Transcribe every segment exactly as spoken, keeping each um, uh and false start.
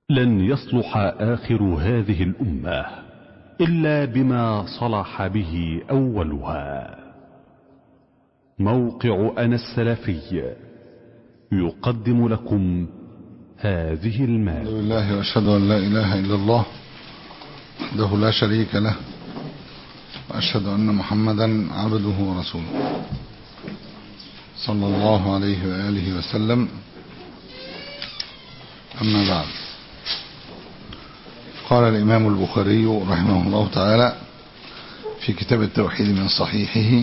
لن يصلح آخر هذه الأمة إلا بما صلح به أولها. موقع أنا السلفي يقدم لكم هذه المادة. الحمد لله وأشهد أن لا إله إلا الله وحده لا شريك له، وأشهد أن محمدا عبده ورسوله صلى الله عليه وآله وسلم. أما بعد، قال الإمام البخاري رحمه الله تعالى في كتاب التوحيد من صحيحه: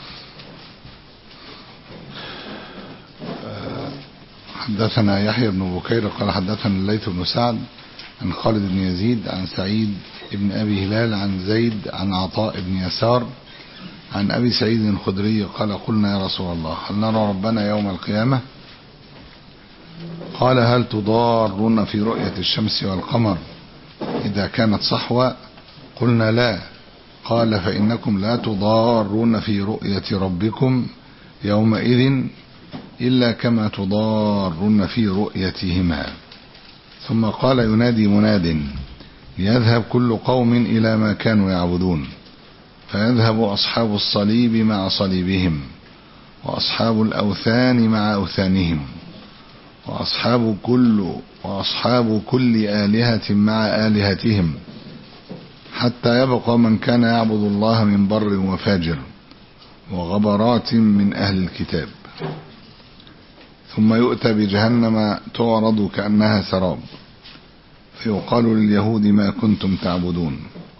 حدثنا يحيى بن بكير قال حدثنا الليث بن سعد عن خالد بن يزيد عن سعيد بن أبي هلال عن زيد عن عطاء بن يسار عن أبي سعيد الخدري قال: قلنا يا رسول الله هل نرى ربنا يوم القيامة؟ قال: هل تضارون في رؤية الشمس والقمر إذا كانت صحوا؟ قلنا لا. قال: فإنكم لا تضارون في رؤية ربكم يومئذ إلا كما تضارون في رؤيتهما. ثم قال: ينادي مناد ليذهب كل قوم إلى ما كانوا يعبدون، فيذهب أصحاب الصليب مع صليبهم، وأصحاب الأوثان مع أوثانهم، وأصحاب كل وأصحاب كل آلهة مع آلهتهم، حتى يبقى من كان يعبد الله من بر وفاجر وغبرات من أهل الكتاب. ثم يؤتى بجهنم تعرض كأنها سراب، فيقال لليهود: ما كنتم تعبدون؟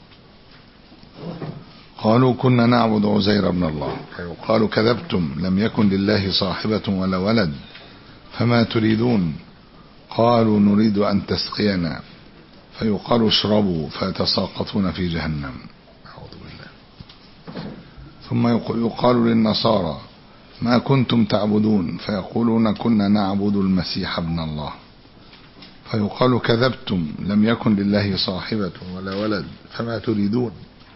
قالوا: كنا نعبد عزير بن الله. فيقال: كذبتم، لم يكن لله صاحبة ولا ولد، فما تريدون؟ قالوا: نريد أن تسقينا. فيقال: اشربوا، فيتساقطون في جهنم. أعوذ بالله. ثم يقال للنصارى: ما كنتم تعبدون؟ فيقولون: كنا نعبد المسيح ابن الله. فيقال: كذبتم، لم يكن لله صاحبة ولا ولد، فما تريدون؟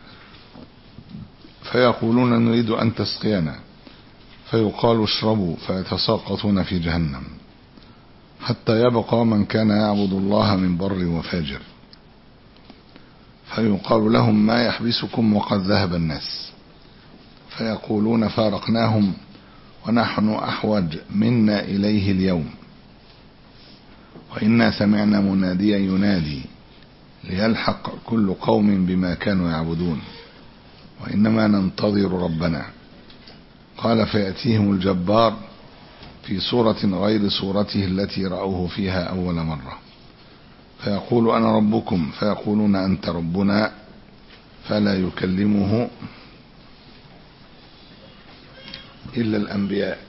فيقولون: نريد أن تسقينا. فيقال: اشربوا، فيتساقطون في جهنم، حتى يبقى من كان يعبد الله من بر وفاجر. فيقال لهم: ما يحبسكم وقد ذهب الناس؟ فيقولون: فارقناهم ونحن أحوج منا إليه اليوم، وإنا سمعنا مناديا ينادي ليلحق كل قوم بما كانوا يعبدون، وإنما ننتظر ربنا. قال: فيأتيهم الجبار في صورة غير صورته التي رأوه فيها أول مرة، فيقول: أنا ربكم. فيقولون: أنت ربنا. فلا يكلمه إلا الأنبياء.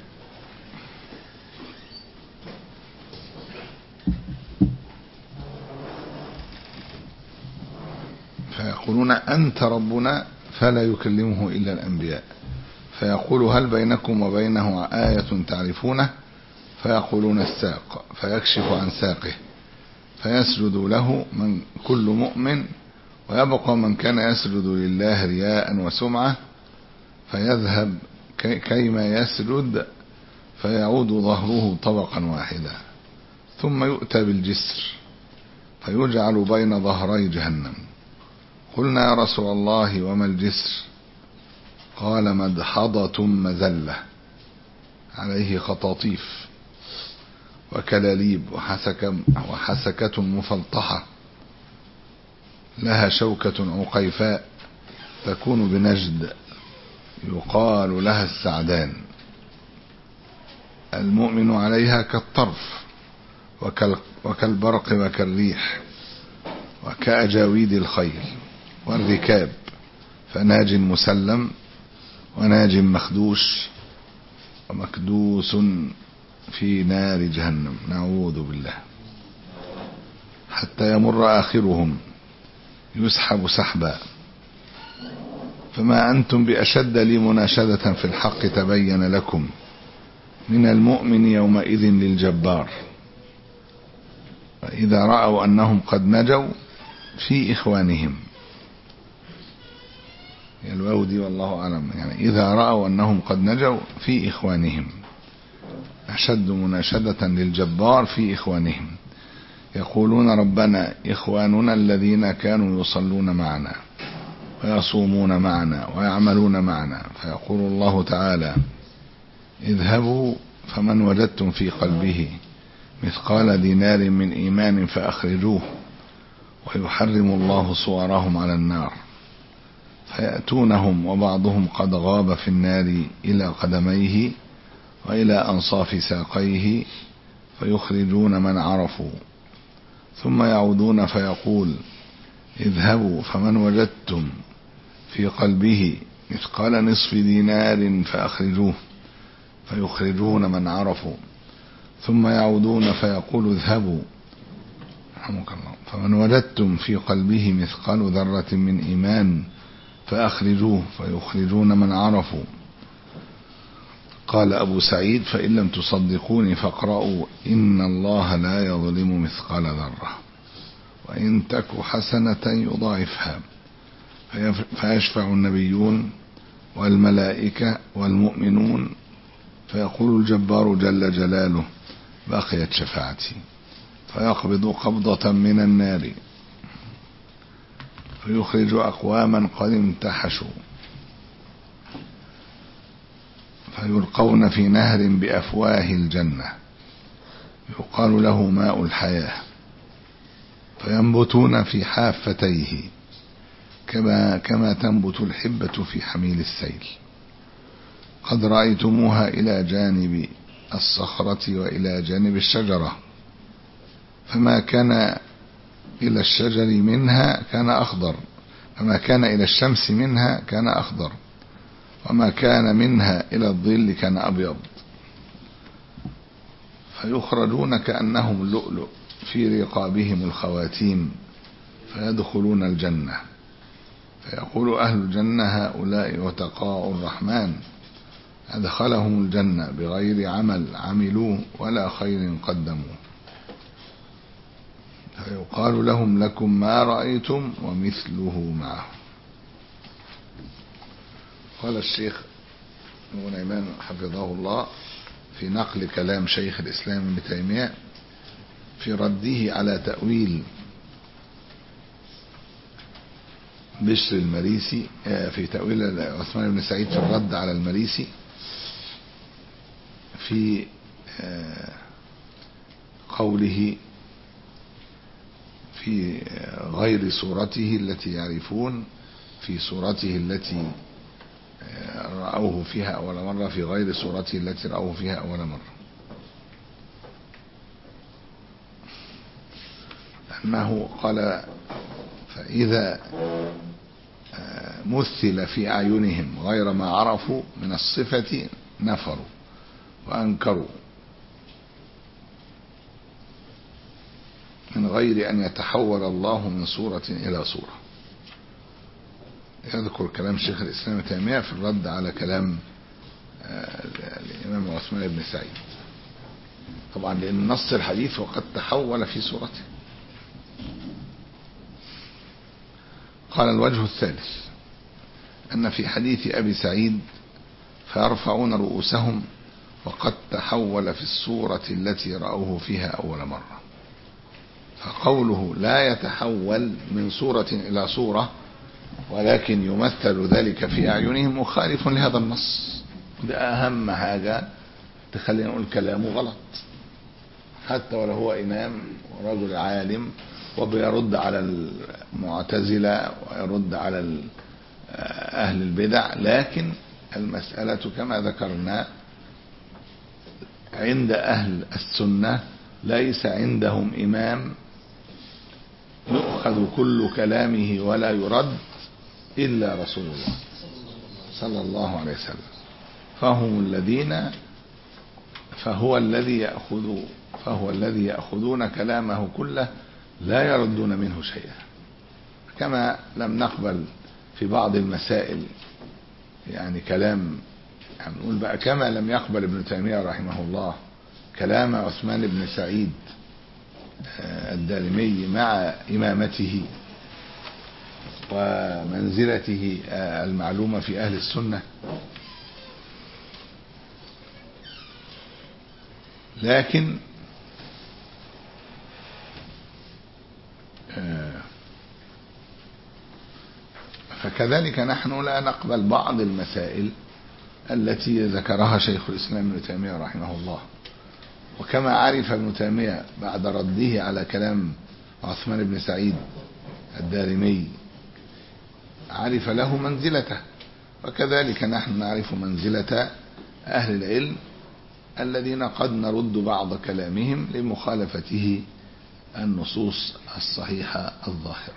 فيقولون: أنت ربنا، فلا يكلمه إلا الأنبياء. فيقول: هل بينكم وبينه آية تعرفونه؟ فيقولون: الساق. فيكشف عن ساقه، فيسجد له من كل مؤمن، ويبقى من كان يسجد لله رياء وسمعة، فيذهب كيما يسجد، فيعود ظهره طبقا واحدا. ثم يؤتى بالجسر، فيجعل بين ظهري جهنم. قلنا يا رسول الله وما الجسر؟ قال: مدحضة مزلة عليه خطاطيف وكلاليب وحسكة, وحسكة مفلطحة، لها شوكة عقيفاء تكون بنجد، يقال لها السعدان. المؤمن عليها كالطرف وكالبرق وكالريح وكأجاويد الخيل والركاب، فناج مسلم وناج مخدوش ومكدوس في نار جهنم، نعوذ بالله. حتى يمر آخرهم يسحب سحبا، فما أنتم بأشد لي مناشدة في الحق تبين لكم من المؤمن يومئذ للجبار. فإذا رأوا أنهم قد نجوا في إخوانهم، الواودي والله أعلم، يعني إذا رأوا أنهم قد نجوا في إخوانهم، أشد مناشدة للجبار في إخوانهم، يقولون ربنا إخواننا الذين كانوا يصلون معنا ويصومون معنا ويعملون معنا، فيقول الله تعالى اذهبوا فمن وجدتم في قلبه مثقال دينار من إيمان فأخرجوه، ويحرم الله صورهم على النار، فيأتونهم وبعضهم قد غاب في النار إلى قدميه وإلى أنصاف ساقيه، فيخرجون من عرفوا، ثم يعودون فيقول اذهبوا فمن وجدتم في قلبه مثقال نصف دينار فأخرجوه، فيخرجون من عرفوا، ثم يعودون فيقول اذهبوا رحمك الله فمن وجدتم في قلبه مثقال ذرة من إيمان فأخرجوه، فيخرجون من عرفوا. قال أبو سعيد فإن لم تصدقوني فاقرأوا إن الله لا يظلم مثقال ذرة وإن تك حسنة يضاعفها، فيشفع النبيون والملائكة والمؤمنون، فيقول الجبار جل جلاله بقيت شفاعتي، فيقبض قبضة من النار، فيخرج أقواما قد امتحشوا، فيلقون في نهر بأفواه الجنة يقال له ماء الحياة، فينبتون في حافتيه كما, كما تنبت الحبة في حميل السيل، قد رأيتموها إلى جانب الصخرة وإلى جانب الشجرة، فما كان إلى الشجر منها كان أخضر، فما كان إلى الشمس منها كان أخضر، وما كان منها إلى الظل كان أبيض، فيخرجون كأنهم اللؤلؤ في رقابهم الخواتيم، فيدخلون الجنة، فيقول أهل الجنة هؤلاء وتقاء الرحمن أدخلهم الجنة بغير عمل عملوه ولا خير قدموه، فيقال لهم لكم ما رأيتم ومثله معه. قال الشيخ ابن نعيمان حفظه الله في نقل كلام شيخ الإسلام ابن تيمية في رده على تأويل بشر المريسي، في تأويل عثمان بن سعيد في الرد على المريسي في قوله في غير صورته التي يعرفون، في صورته التي رأوه فيها أول مرة، في غير صورته التي رأوه فيها أول مرة، أنه قال فإذا مثل في أعينهم غير ما عرفوا من الصفة نفروا وأنكروا من غير أن يتحول الله من صورة إلى صورة. يذكر كلام شيخ الإسلام ابن تيمية في الرد على كلام الإمام عثمان بن سعيد، طبعا لأن نص الحديث وقد تحول في صورته. قال الوجه الثالث أن في حديث أبي سعيد فيرفعون رؤوسهم وقد تحول في الصورة التي رأوه فيها أول مرة، فقوله لا يتحول من صورة إلى صورة ولكن يمثل ذلك في أعينهم مخالف لهذا النص. ده أهم حاجة تخلينا نقول كلامه غلط، حتى ولو هو إمام ورجل عالم وبيرد على المعتزلة ويرد على أهل البدع، لكن المسألة كما ذكرنا عند أهل السنة ليس عندهم إمام يؤخذ كل كلامه ولا يرد إلا رسول الله صلى الله عليه وسلم، فهم الذين فهو الذي يأخذ فهو الذي يأخذون كلامه كله لا يردون منه شيئا، كما لم نقبل في بعض المسائل يعني كلام يعني نقول بقى كما لم يقبل ابن تيمية رحمه الله كلام عثمان بن سعيد الدارمي مع إمامته ومنزلته المعلومة في أهل السنة، لكن فكذلك نحن لا نقبل بعض المسائل التي ذكرها شيخ الإسلام ابن تيمية رحمه الله. وكما عرف ابن تيمية بعد رده على كلام عثمان بن سعيد الدارمي عرف له منزلته، وكذلك نحن نعرف منزلة أهل العلم الذين قد نرد بعض كلامهم لمخالفته النصوص الصحيحة الظاهرة.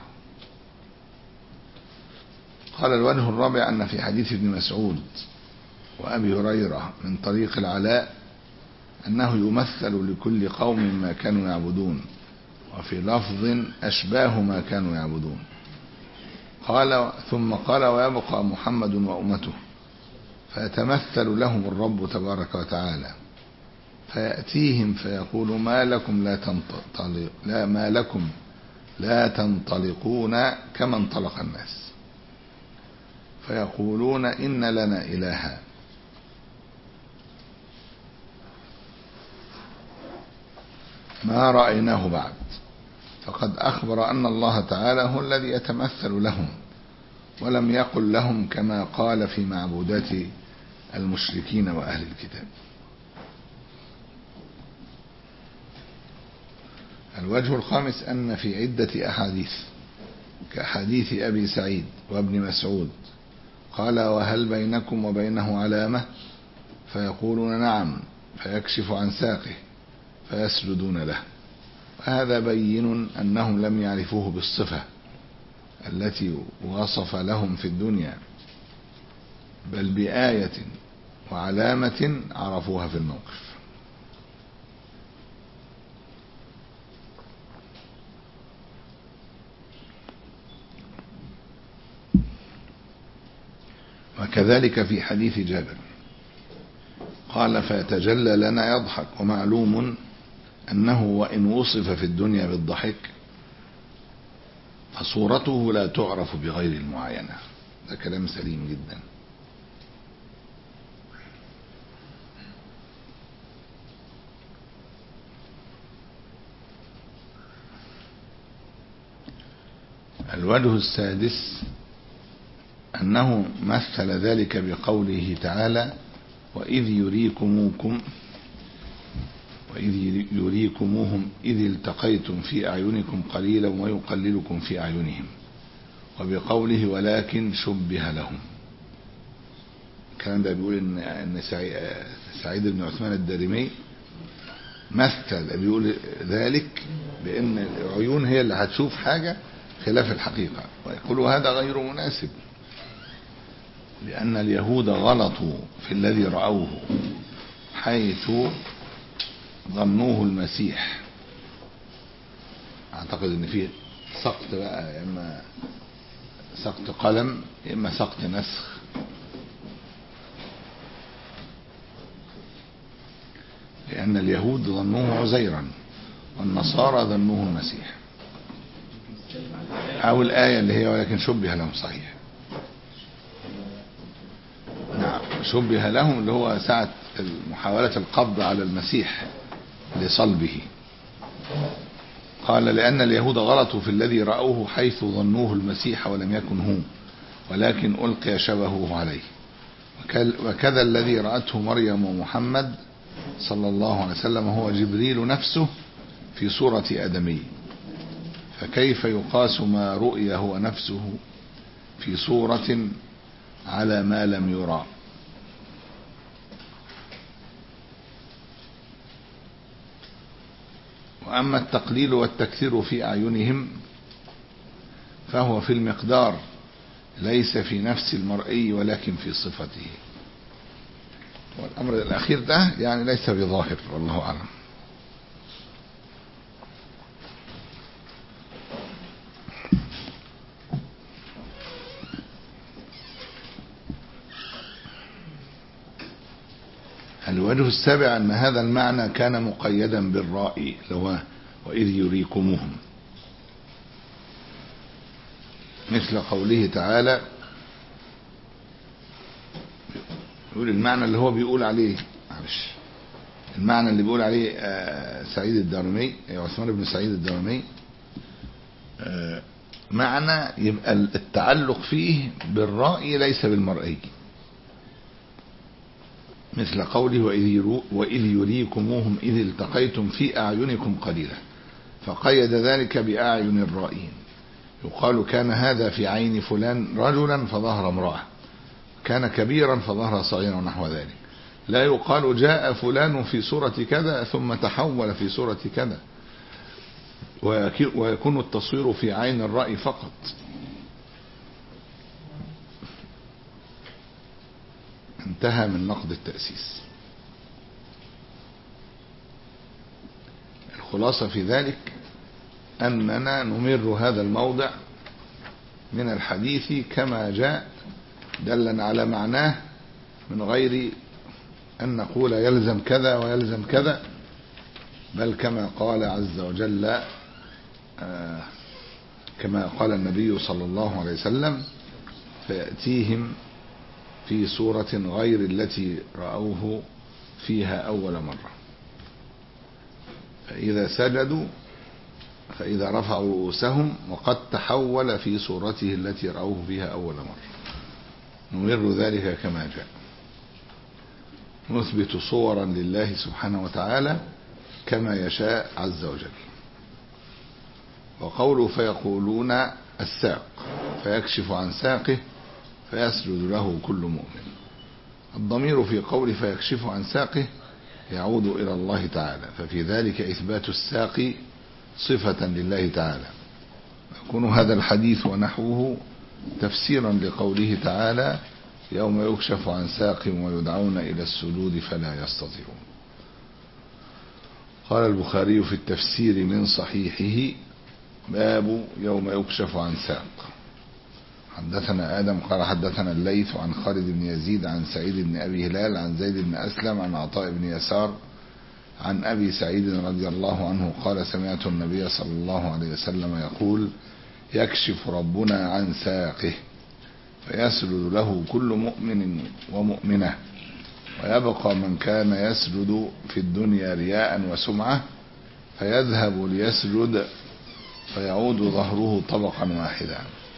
قال الوجه الرابع أن في حديث ابن مسعود وأبي هريرة من طريق العلاء أنه يمثل لكل قوم ما كانوا يعبدون، وفي لفظ أشباه ما كانوا يعبدون. قال ثم قال ويبقى محمد وأمته فيتمثل لهم الرب تبارك وتعالى فيأتيهم فيقول ما لكم لا تنطلق لا ما لكم لا تنطلقون كما انطلق الناس، فيقولون إن لنا إلها ما رأيناه بعد، فقد أخبر أن الله تعالى هو الذي يتمثل لهم، ولم يقل لهم كما قال في معبودات المشركين وأهل الكتاب. الوجه الخامس أن في عدة أحاديث كحديث أبي سعيد وابن مسعود قال وهل بينكم وبينه علامة فيقولون نعم فيكشف عن ساقه فيسجدون له، وهذا بين أنهم لم يعرفوه بالصفة التي وصف لهم في الدنيا، بل بآية وعلامة عرفوها في الموقف. وكذلك في حديث جابر قال فيتجلى لنا يضحك، ومعلوم أنه وإن وصف في الدنيا بالضحك فصورته لا تعرف بغير المعاينة. ده كلام سليم جدا. الوجه السادس أنه مثل ذلك بقوله تعالى وإذ يريكموكم وإذ يريكموهم إذ التقيتم في أعينكم قليلا ويقللكم في أعينهم، وبقوله ولكن شبه لهم. الكلام ده بيقول إن إن سعيد بن عثمان الدارمي مثل بيقول ذلك بأن العيون هي اللي هتشوف حاجة خلاف الحقيقة، ويقول هذا غير مناسب لأن اليهود غلطوا في الذي رأوه حيث ظنوه المسيح. أعتقد أن فيه سقط بقى، إما سقط قلم إما سقط نسخ. لأن اليهود ظنوه عزيرا والنصارى ظنوه المسيح، أو الآية اللي هي ولكن شبه لهم. صحيح، نعم شبه لهم اللي هو ساعة محاولة القبض على المسيح لصلبه. قال لأن اليهود غلطوا في الذي رأوه حيث ظنوه المسيح ولم يكن هو، ولكن ألقي شبهه عليه. وكذا الذي رأته مريم ومحمد صلى الله عليه وسلم هو جبريل نفسه في صورة آدمي، فكيف يقاس ما رؤي هو نفسه في صورة على ما لم يرى؟ وأما التقليل والتكثير في أعينهم فهو في المقدار ليس في نفس المرئي ولكن في صفته. والأمر الأخير ده يعني ليس بظاهر، والله أعلم. الوجه السابع أن هذا المعنى كان مقيدا بالرأي لو وإذ يريكموهم، مثل قوله تعالى يقول المعنى اللي هو بيقول عليه معلش المعنى اللي بيقول عليه سعيد الدارمي عثمان بن سعيد الدارمي معنى يبقى التعلق فيه بالرأي ليس بالمرئي، مثل قوله وإذ يريكموهم إذ التقيتم في أعينكم قليلا، فقيد ذلك بأعين الرائين. يقال كان هذا في عين فلان رجلا فظهر امرأة، كان كبيرا فظهر صغيرا ونحو ذلك. لا يقال جاء فلان في صورة كذا ثم تحول في صورة كذا، ويكون التصوير في عين الرأي فقط. انتهى من نقد التأسيس. الخلاصة في ذلك أننا نمر هذا الموضع من الحديث كما جاء دلا على معناه، من غير أن نقول يلزم كذا ويلزم كذا، بل كما قال عز وجل، آه كما قال النبي صلى الله عليه وسلم: فيأتيهم في صورة غير التي رأوه فيها أول مرة، فإذا سجدوا فإذا رفعوا رؤوسهم وقد تحول في صورته التي رأوه فيها أول مرة. نمر ذلك كما جاء، نثبت صورا لله سبحانه وتعالى كما يشاء عز وجل. وقوله فيقولون الساق، فيكشف عن ساقه فيسجد له كل مؤمن. الضمير في قوله فيكشف عن ساقه يعود إلى الله تعالى، ففي ذلك إثبات الساق صفة لله تعالى. يكون هذا الحديث ونحوه تفسيرا لقوله تعالى: يوم يكشف عن ساق ويدعون إلى السجود فلا يستطيعون. قال البخاري في التفسير من صحيحه: باب يوم يكشف عن ساق. حدثنا آدم قال حدثنا الليث عن خالد بن يزيد عن سعيد بن أبي هلال عن زيد بن أسلم عن عطاء بن يسار عن أبي سعيد رضي الله عنه قال: سمعت النبي صلى الله عليه وسلم يقول: يكشف ربنا عن ساقه فيسجد له كل مؤمن ومؤمنة، ويبقى من كان يسجد في الدنيا رياء وسمعة فيذهب ليسجد فيعود ظهره طبقا واحدا.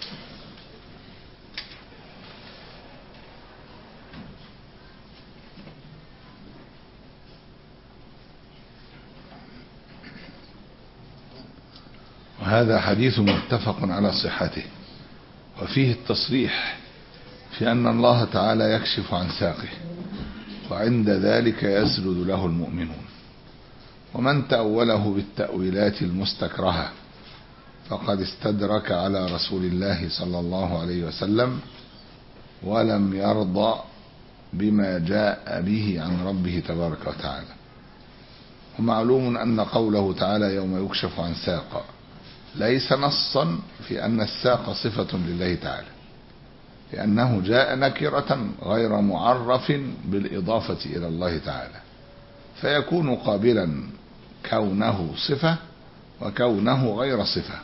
وهذا حديث متفق على صحته، وفيه التصريح في أن الله تعالى يكشف عن ساقه، وعند ذلك يسجد له المؤمنون. ومن تأوله بالتأويلات المستكرهة فقد استدرك على رسول الله صلى الله عليه وسلم ولم يرضى بما جاء به عن ربه تبارك وتعالى. ومعلوم أن قوله تعالى يوم يكشف عن ساق ليس نصا في أن الساق صفة لله تعالى، لأنه جاء نكرة غير معرف بالإضافة إلى الله تعالى، فيكون قابلا كونه صفة وكونه غير صفة،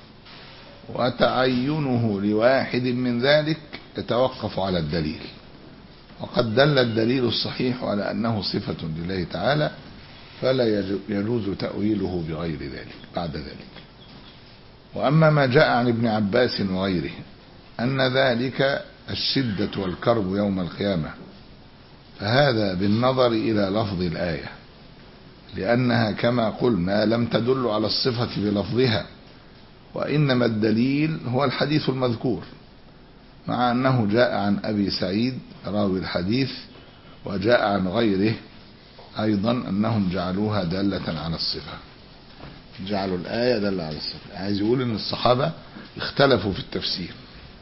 وتعينه لواحد من ذلك يتوقف على الدليل. وقد دل الدليل الصحيح على أنه صفة لله تعالى، فلا يجوز تأويله بغير ذلك بعد ذلك. وأما ما جاء عن ابن عباس وغيره أن ذلك الشدة والكرب يوم القيامة، فهذا بالنظر إلى لفظ الآية، لأنها كما قلنا لم تدل على الصفة بلفظها، وإنما الدليل هو الحديث المذكور، مع أنه جاء عن أبي سعيد راوي الحديث، وجاء عن غيره أيضا أنهم جعلوها دالة على الصفة، جعلوا الآية دالة على الصفة. عايز يقول أن الصحابة اختلفوا في التفسير.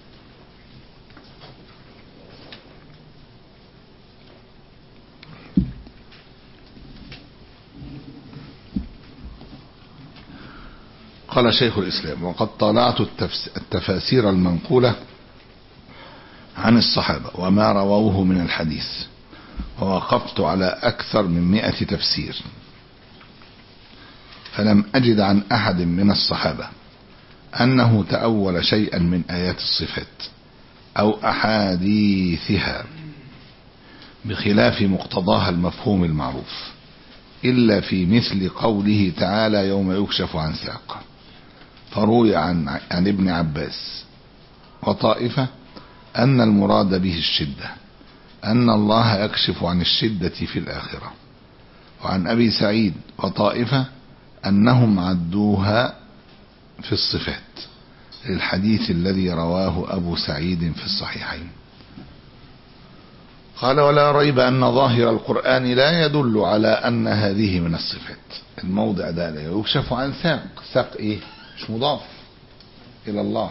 قال شيخ الإسلام: وقد طالعت التفاسير المنقولة عن الصحابة وما رووه من الحديث، ووقفت على أكثر من مئة تفسير، فلم أجد عن أحد من الصحابة أنه تأول شيئا من آيات الصفات أو أحاديثها بخلاف مقتضاها المفهوم المعروف، إلا في مثل قوله تعالى يوم يكشف عن ساق، فروي عن, عن ابن عباس وطائفة أن المراد به الشدة، أن الله يكشف عن الشدة في الآخرة. وعن أبي سعيد وطائفة أنهم عدوها في الصفات، للحديث الذي رواه أبو سعيد في الصحيحين. قال: ولا ريب أن ظاهر القرآن لا يدل على أن هذه من الصفات. الموضع ده لا يكشف عن ساق. ساق إيه؟ مش مضاف إلى الله،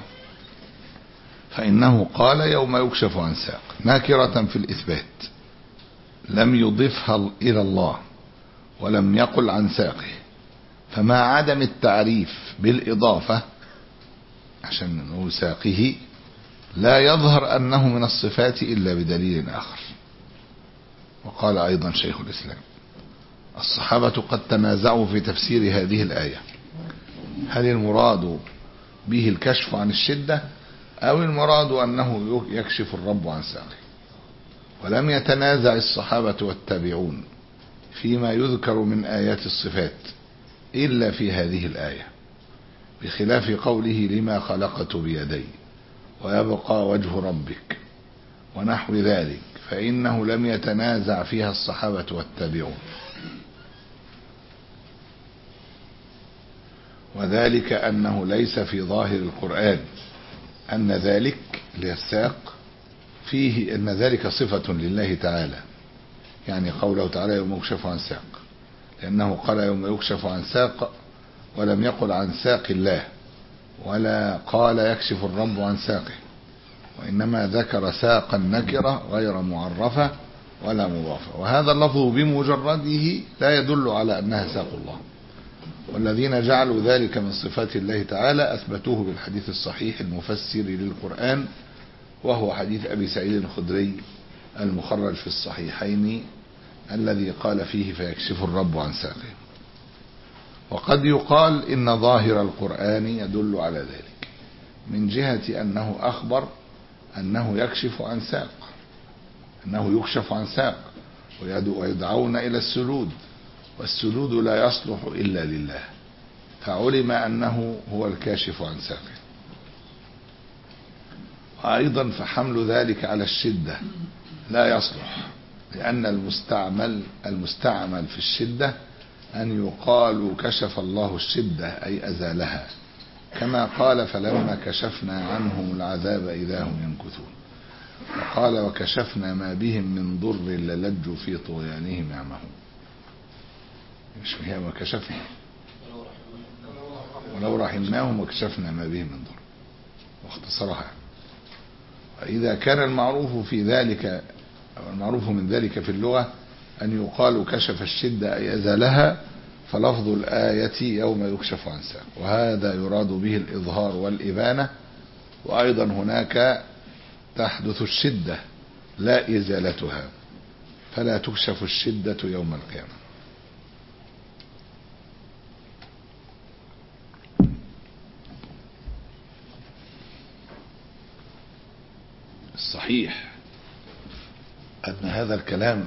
فإنه قال: يوم يكشف عن ساق، ناكرة في الإثبات، لم يضفها إلى الله ولم يقل عن ساقه، فما عدم التعريف بالإضافة عشان نقول ساقه لا يظهر أنه من الصفات إلا بدليل آخر. وقال أيضا شيخ الإسلام: الصحابة قد تنازعوا في تفسير هذه الآية، هل المراد به الكشف عن الشدة أو المراد أنه يكشف الرب عن ساقه؟ ولم يتنازع الصحابة والتابعون فيما يذكر من آيات الصفات إلا في هذه الآية، بخلاف قوله: لما خلقت بيدي ويبقى وجه ربك ونحو ذلك، فإنه لم يتنازع فيها الصحابة والتابعون، وذلك أنه ليس في ظاهر القرآن أن ذلك للساق فيه أن ذلك صفة لله تعالى، يعني قوله تعالى: يوم يكشف عن ساق، لأنه قال: يوم يكشف عن ساق، ولم يقل عن ساق الله، ولا قال يكشف الرب عن ساقه، وإنما ذكر ساقا نكرة غير معرفة ولا مضافة، وهذا اللفظ بمجرده لا يدل على أنها ساق الله. والذين جعلوا ذلك من صفات الله تعالى أثبتوه بالحديث الصحيح المفسر للقرآن، وهو حديث أبي سعيد الخدري المخرج في الصحيحين الذي قال فيه: فيكشف الرب عن ساقه. وقد يقال إن ظاهر القرآن يدل على ذلك من جهة أنه أخبر أنه يكشف عن ساق، أنه يكشف عن ساق ويدعون إلى السجود، والسجود لا يصلح إلا لله، فعلم أنه هو الكاشف عن ساقه. وأيضا فحمل ذلك على الشدة لا يصلح، لأن المستعمل المستعمل في الشدة أن يقال كشف الله الشدة أي أزالها، كما قال: فلما كشفنا عنهم العذاب إذا هم ينكثون، وقال: وكشفنا ما بهم من ضر للجوا في طغيانهم يعمهون. مش هي وكشفنا ولو رحمناهم وكشفنا ما بهم من ضر، واختصرها. وإذا كان المعروف في ذلك أو المعروف من ذلك في اللغة أن يقال كشف الشدة أي أزالها، فلفظ الآية يوم يكشف عن ساق، وهذا يراد به الإظهار والإبانة. وأيضا هناك تحدث الشدة لا إزالتها، فلا تكشف الشدة يوم القيامة. الصحيح أن هذا الكلام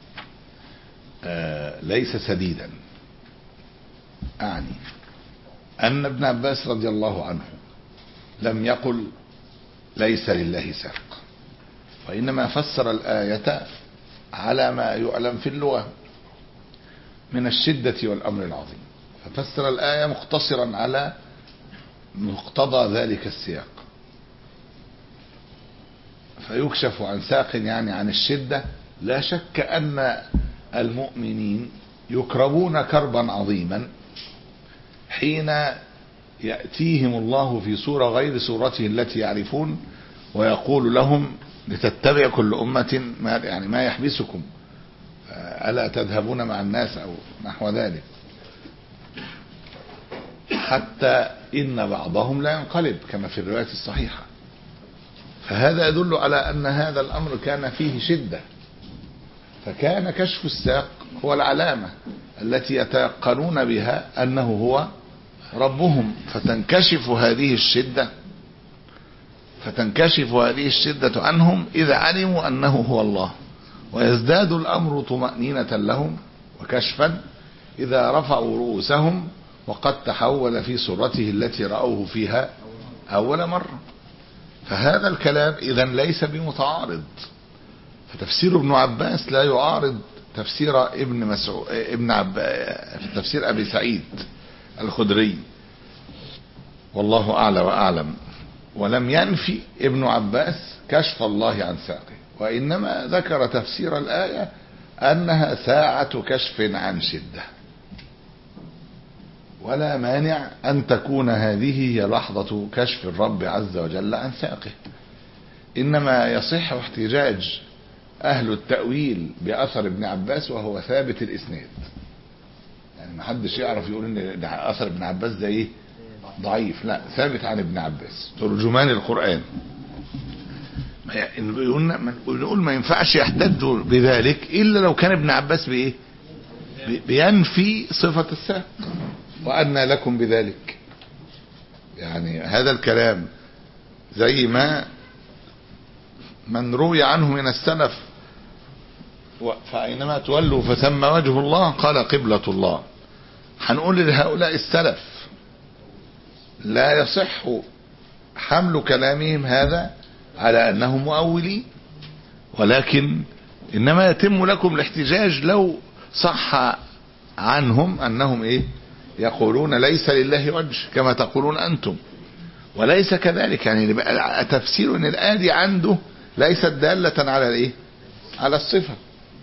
ليس سديدا، أعني أن ابن عباس رضي الله عنه لم يقل ليس لله ساق، وإنما فسر الآية على ما يعلم في اللغة من الشدة والأمر العظيم، ففسر الآية مقتصرا على مقتضى ذلك السياق، فيكشف عن ساق يعني عن الشدة. لا شك أن المؤمنين يكربون كربا عظيما حين يأتيهم الله في صورة غير صورته التي يعرفون، ويقول لهم: لتتبع كل أمة ما يعني ما يحبسكم، ألا تذهبون مع الناس أو نحو ذلك، حتى إن بعضهم لا ينقلب كما في الرواية الصحيحة. فهذا يدل على أن هذا الأمر كان فيه شدة، فكان كشف الساق هو العلامة التي يتيقنون بها أنه هو ربهم، فتنكشف هذه الشدة فتنكشف هذه الشدة عنهم إذا علموا أنه هو الله، ويزداد الأمر طمأنينة لهم وكشفا إذا رفعوا رؤوسهم وقد تحول في صورته التي رأوه فيها أول مرة. فهذا الكلام إذن ليس بمتعارض، فتفسير ابن عباس لا يعارض تفسير ابن مسعود ابن عب في تفسير أبي سعيد الخدري، والله أعلى وأعلم. ولم ينفي ابن عباس كشف الله عن ساقه، وإنما ذكر تفسير الآية أنها ساعة كشف عن شدة، ولا مانع أن تكون هذه هي لحظة كشف الرب عز وجل عن ساقه. إنما يصح احتجاج أهل التأويل بأثر ابن عباس وهو ثابت الإسناد، يعني ما حدش يعرف يقول إن أثر ابن عباس ده إيه ضعيف، لا، ثابت عن ابن عباس ترجمان القرآن. نقول ما ينفعش يحتج بذلك إلا لو كان ابن عباس بإيه بينفي صفة الساق، وأنى لكم بذلك. يعني هذا الكلام زي ما من روي عنه من السلف فأينما تولوا فثم وجه الله قال قبلة الله. هنقول لهؤلاء السلف لا يصح حمل كلامهم هذا على أنهم مؤولين، ولكن إنما يتم لكم الاحتجاج لو صح عنهم أنهم إيه يقولون ليس لله وجه كما تقولون أنتم، وليس كذلك. يعني تفسير ان الآية دي عنده ليست دالة على الايه على الصفة.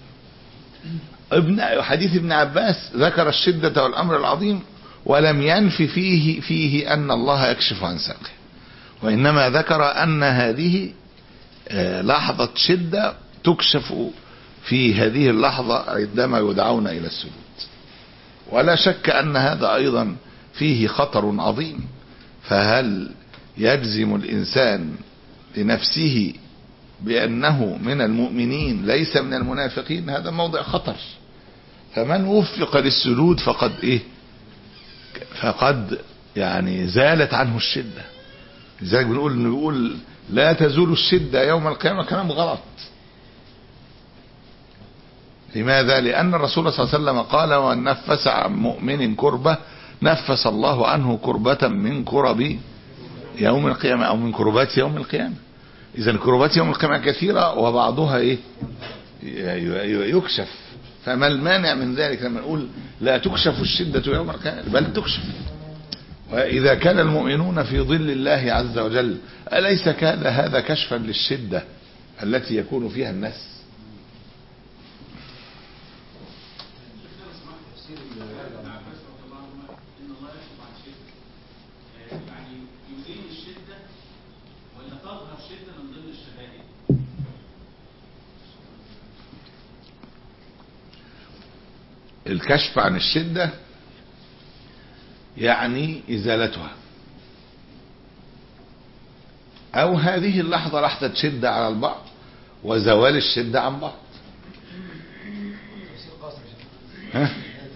ابن حديث ابن عباس ذكر الشدة والأمر العظيم ولم ينفي فيه فيه أن الله يكشف عن ساقه، وإنما ذكر أن هذه لحظة شدة تكشف في هذه اللحظة عندما يدعون إلى السجود. ولا شك أن هذا أيضا فيه خطر عظيم، فهل يجزم الإنسان لنفسه بأنه من المؤمنين ليس من المنافقين؟ هذا موضع خطر. فمن وفق للسجود فقد إيه فقد يعني زالت عنه الشدة. لذلك بنقول نقول لا تزول الشدة يوم القيامة، كلام غلط. لماذا؟ لأن الرسول صلى الله عليه وسلم قال وأن نفس عن مؤمن كربة نفس الله عنه كربة من كرب يوم القيامة أو من كربات يوم القيامة. إذن كربات يوم القيامة كثيرة وبعضها إيه يكشف. فما المانع من ذلك لما نقول لا تكشف الشدة يوم القيامة؟ بل تكشف. وإذا كان المؤمنون في ظل الله عز وجل أليس كان هذا كشفا للشدة التي يكون فيها الناس؟ الكشف عن الشدة يعني إزالتها، أو هذه اللحظة لحظة شدة على البعض وزوال الشدة عن بعض. ها؟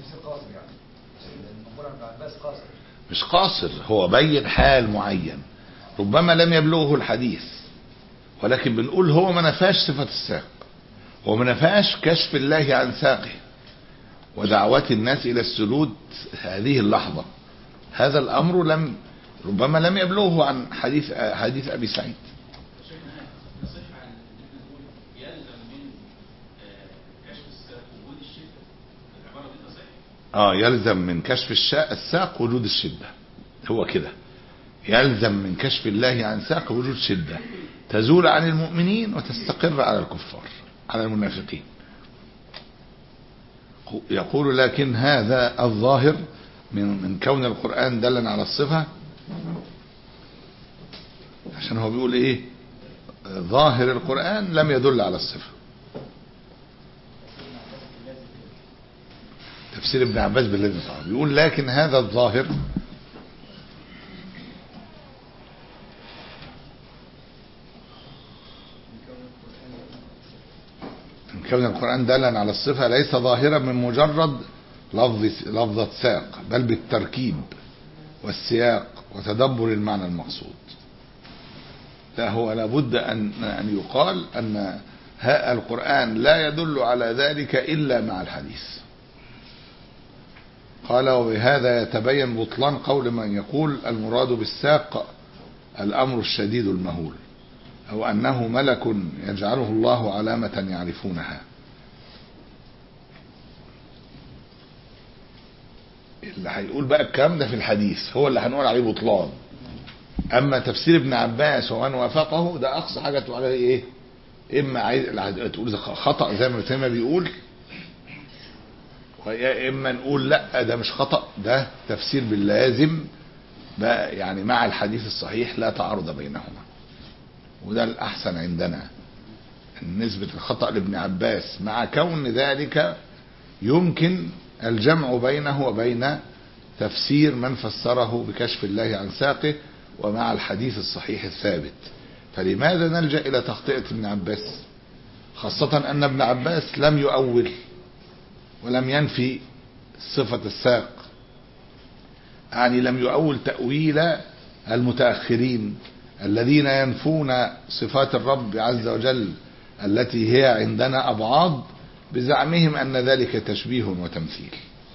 مش قاصر، هو بين حال معين ربما لم يبلغه الحديث، ولكن بنقول هو ما نفاش صفة الساق، هو ما نفاش كشف الله عن ساقه ودعوة الناس إلى السجود هذه اللحظة. هذا الأمر لم ربما لم يبلغه عن حديث حديث أبي سعيد. اه يلزم من كشف الساق وجود الشدة، هو كده يلزم من كشف الله عن ساق وجود شدة تزول عن المؤمنين وتستقر على الكفار على المنافقين. يقول لكن هذا الظاهر من من كون القرآن دلا على الصفة، عشان هو بيقول ايه ظاهر القرآن لم يدل على الصفة. تفسير ابن عباس بالذي صار بيقول لكن هذا الظاهر من كون القرآن دلا على الصفة ليس ظاهرا من مجرد لفظ لفظة ساق، بل بالتركيب والسياق وتدبر المعنى المقصود. لا، هو لابد أن أن يقال أن القرآن لا يدل على ذلك إلا مع الحديث. قال وبهذا يتبين بطلان قول من يقول المراد بالساق الأمر الشديد المهول، أو أنه ملك يجعله الله علامة يعرفونها. اللي هيقول بقى الكلام ده في الحديث هو اللي هنقول عليه بطلان. أما تفسير ابن عباس ومن وافقه ده أقصى حاجة تقول عليه إيه؟ إما عايز تقول خطأ زي ما ابن بيقول، إما نقول لا ده مش خطأ، ده تفسير باللازم بقى، يعني مع الحديث الصحيح لا تعارض بينهما، وده الأحسن عندنا نسبة الخطأ لابن عباس، مع كون ذلك يمكن الجمع بينه وبين تفسير من فسره بكشف الله عن ساقه ومع الحديث الصحيح الثابت. فلماذا نلجأ إلى تخطئة ابن عباس، خاصة أن ابن عباس لم يؤول ولم ينفي صفة الساق، يعني لم يؤول تأويل المتأخرين الذين ينفون صفات الرب عز وجل التي هي عندنا أبعاد بزعمهم أن ذلك تشبيه وتمثيل.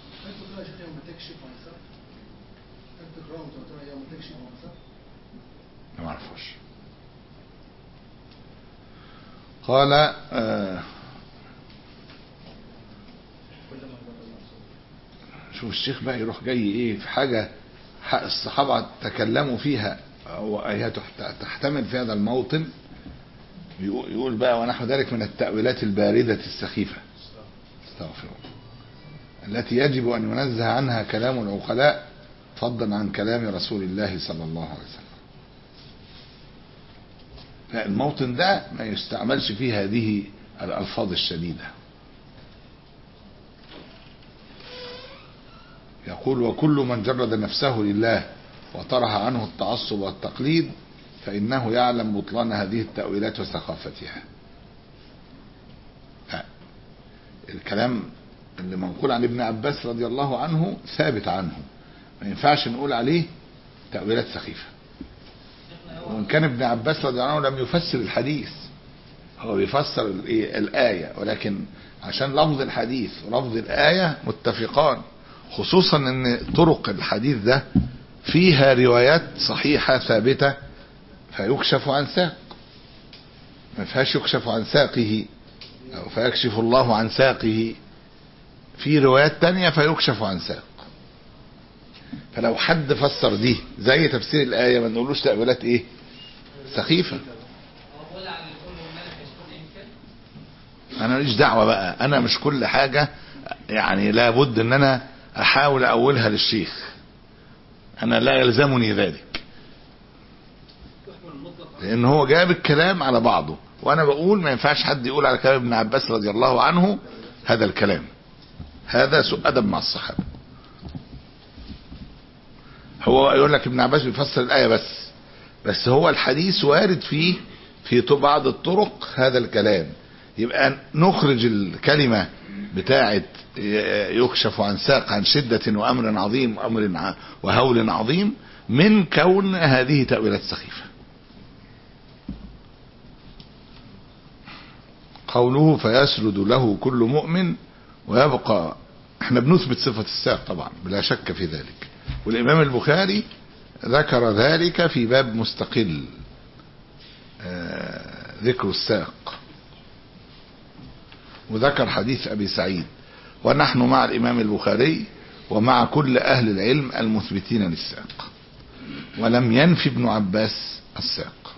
ما أعرفش. قال آه شوف الشيخ بقى يروح جاي ايه في حاجة حق الصحابة تكلموا فيها وهي تحتمل في هذا الموطن، يقول بقى ونحو ذلك من التأويلات الباردة السخيفة استغفر الله التي يجب أن ينزه عنها كلام العقلاء فضلا عن كلام رسول الله صلى الله عليه وسلم. الموطن ده ما يستعملش فيه هذه الألفاظ الشديدة. يقول وكل من جرد نفسه لله وطرح عنه التعصب والتقليد فإنه يعلم بطلان هذه التأويلات وسخافتها. الكلام اللي منقول عن ابن عباس رضي الله عنه ثابت عنه، ما ينفعش نقول عليه تأويلات سخيفة. وإن كان ابن عباس رضي الله عنه لم يفسر الحديث، هو بيفسر الآية، ولكن عشان لفظ الحديث ولفظ الآية متفقان، خصوصا ان طرق الحديث ده فيها روايات صحيحة ثابتة فيكشف عن ساق، ما فيهاش يكشف عن ساقه أو فيكشف الله عن ساقه، في روايات تانية فيكشف عن ساق. فلو حد فسر دي زي تفسير الآية ما نقولوش تأويلات ايه سخيفة. انا ماليش دعوة بقى، انا مش كل حاجة يعني لابد ان انا احاول اولها للشيخ، انا لا يلزمني ذلك، لان هو جاب الكلام على بعضه، وانا بقول ما ينفعش حد يقول على كلام ابن عباس رضي الله عنه هذا الكلام، هذا سوء ادب مع الصحابه. هو يقول لك ابن عباس بيفسر الايه بس بس هو الحديث وارد فيه في بعض الطرق هذا الكلام، يبقى نخرج الكلمه بتاعه يكشف عن ساق عن شدة وأمر عظيم أمر وهول عظيم من كون هذه تأويلات سخيفة. قوله فيسرد له كل مؤمن ويبقى، احنا بنثبت صفة الساق طبعا بلا شك في ذلك، والإمام البخاري ذكر ذلك في باب مستقل آه ذكر الساق، وذكر حديث أبي سعيد، ونحن مع الإمام البخاري ومع كل أهل العلم المثبتين للساق، ولم ينفي ابن عباس الساق.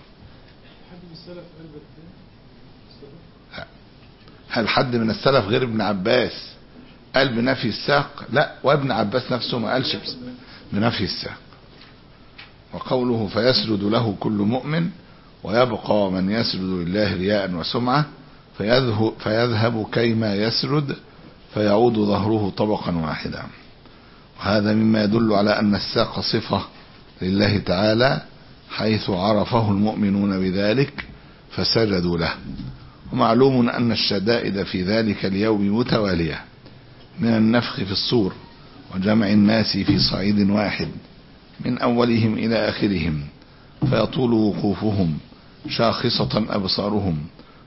هل حد من السلف غير ابن عباس قال بنفي الساق؟ لا، وابن عباس نفسه ما قالش بنفي الساق. وقوله فيسرد له كل مؤمن ويبقى من يسرد لله رياء وسمعة فيذهب, فيذهب كيما يسرد فيعود ظهره طبقا واحدا. وهذا مما يدل على أن الساق صفة لله تعالى، حيث عرفه المؤمنون بذلك فسجدوا له. ومعلوم أن الشدائد في ذلك اليوم متوالية، من النفخ في الصور وجمع الناس في صعيد واحد من أولهم إلى آخرهم، فيطول وقوفهم شاخصة أبصارهم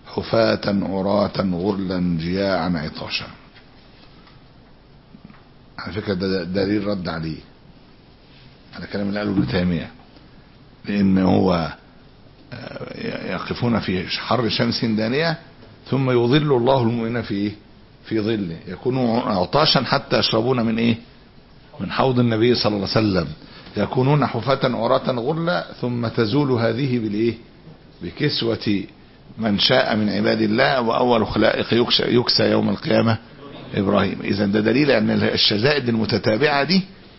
حفاة عراة غرلا جياعا عطاشا. على فكرة ده دليل رد عليه على كلام اللي قاله ابن تيمية، لأن هو يقفون في حر شمس دانية ثم يظل الله المؤمنين في ايه؟ في ظله، يكونوا عطاشا حتى يشربون من ايه؟ من حوض النبي صلى الله عليه وسلم، يكونون حفاة عراة غرلا، ثم تزول هذه بالايه؟ بكسوة من شاء من عباد الله، واول خلائق يكسى, يكسى يوم القيامة ابراهيم. اذا ده دليل ان الشدائد المتتابعة دي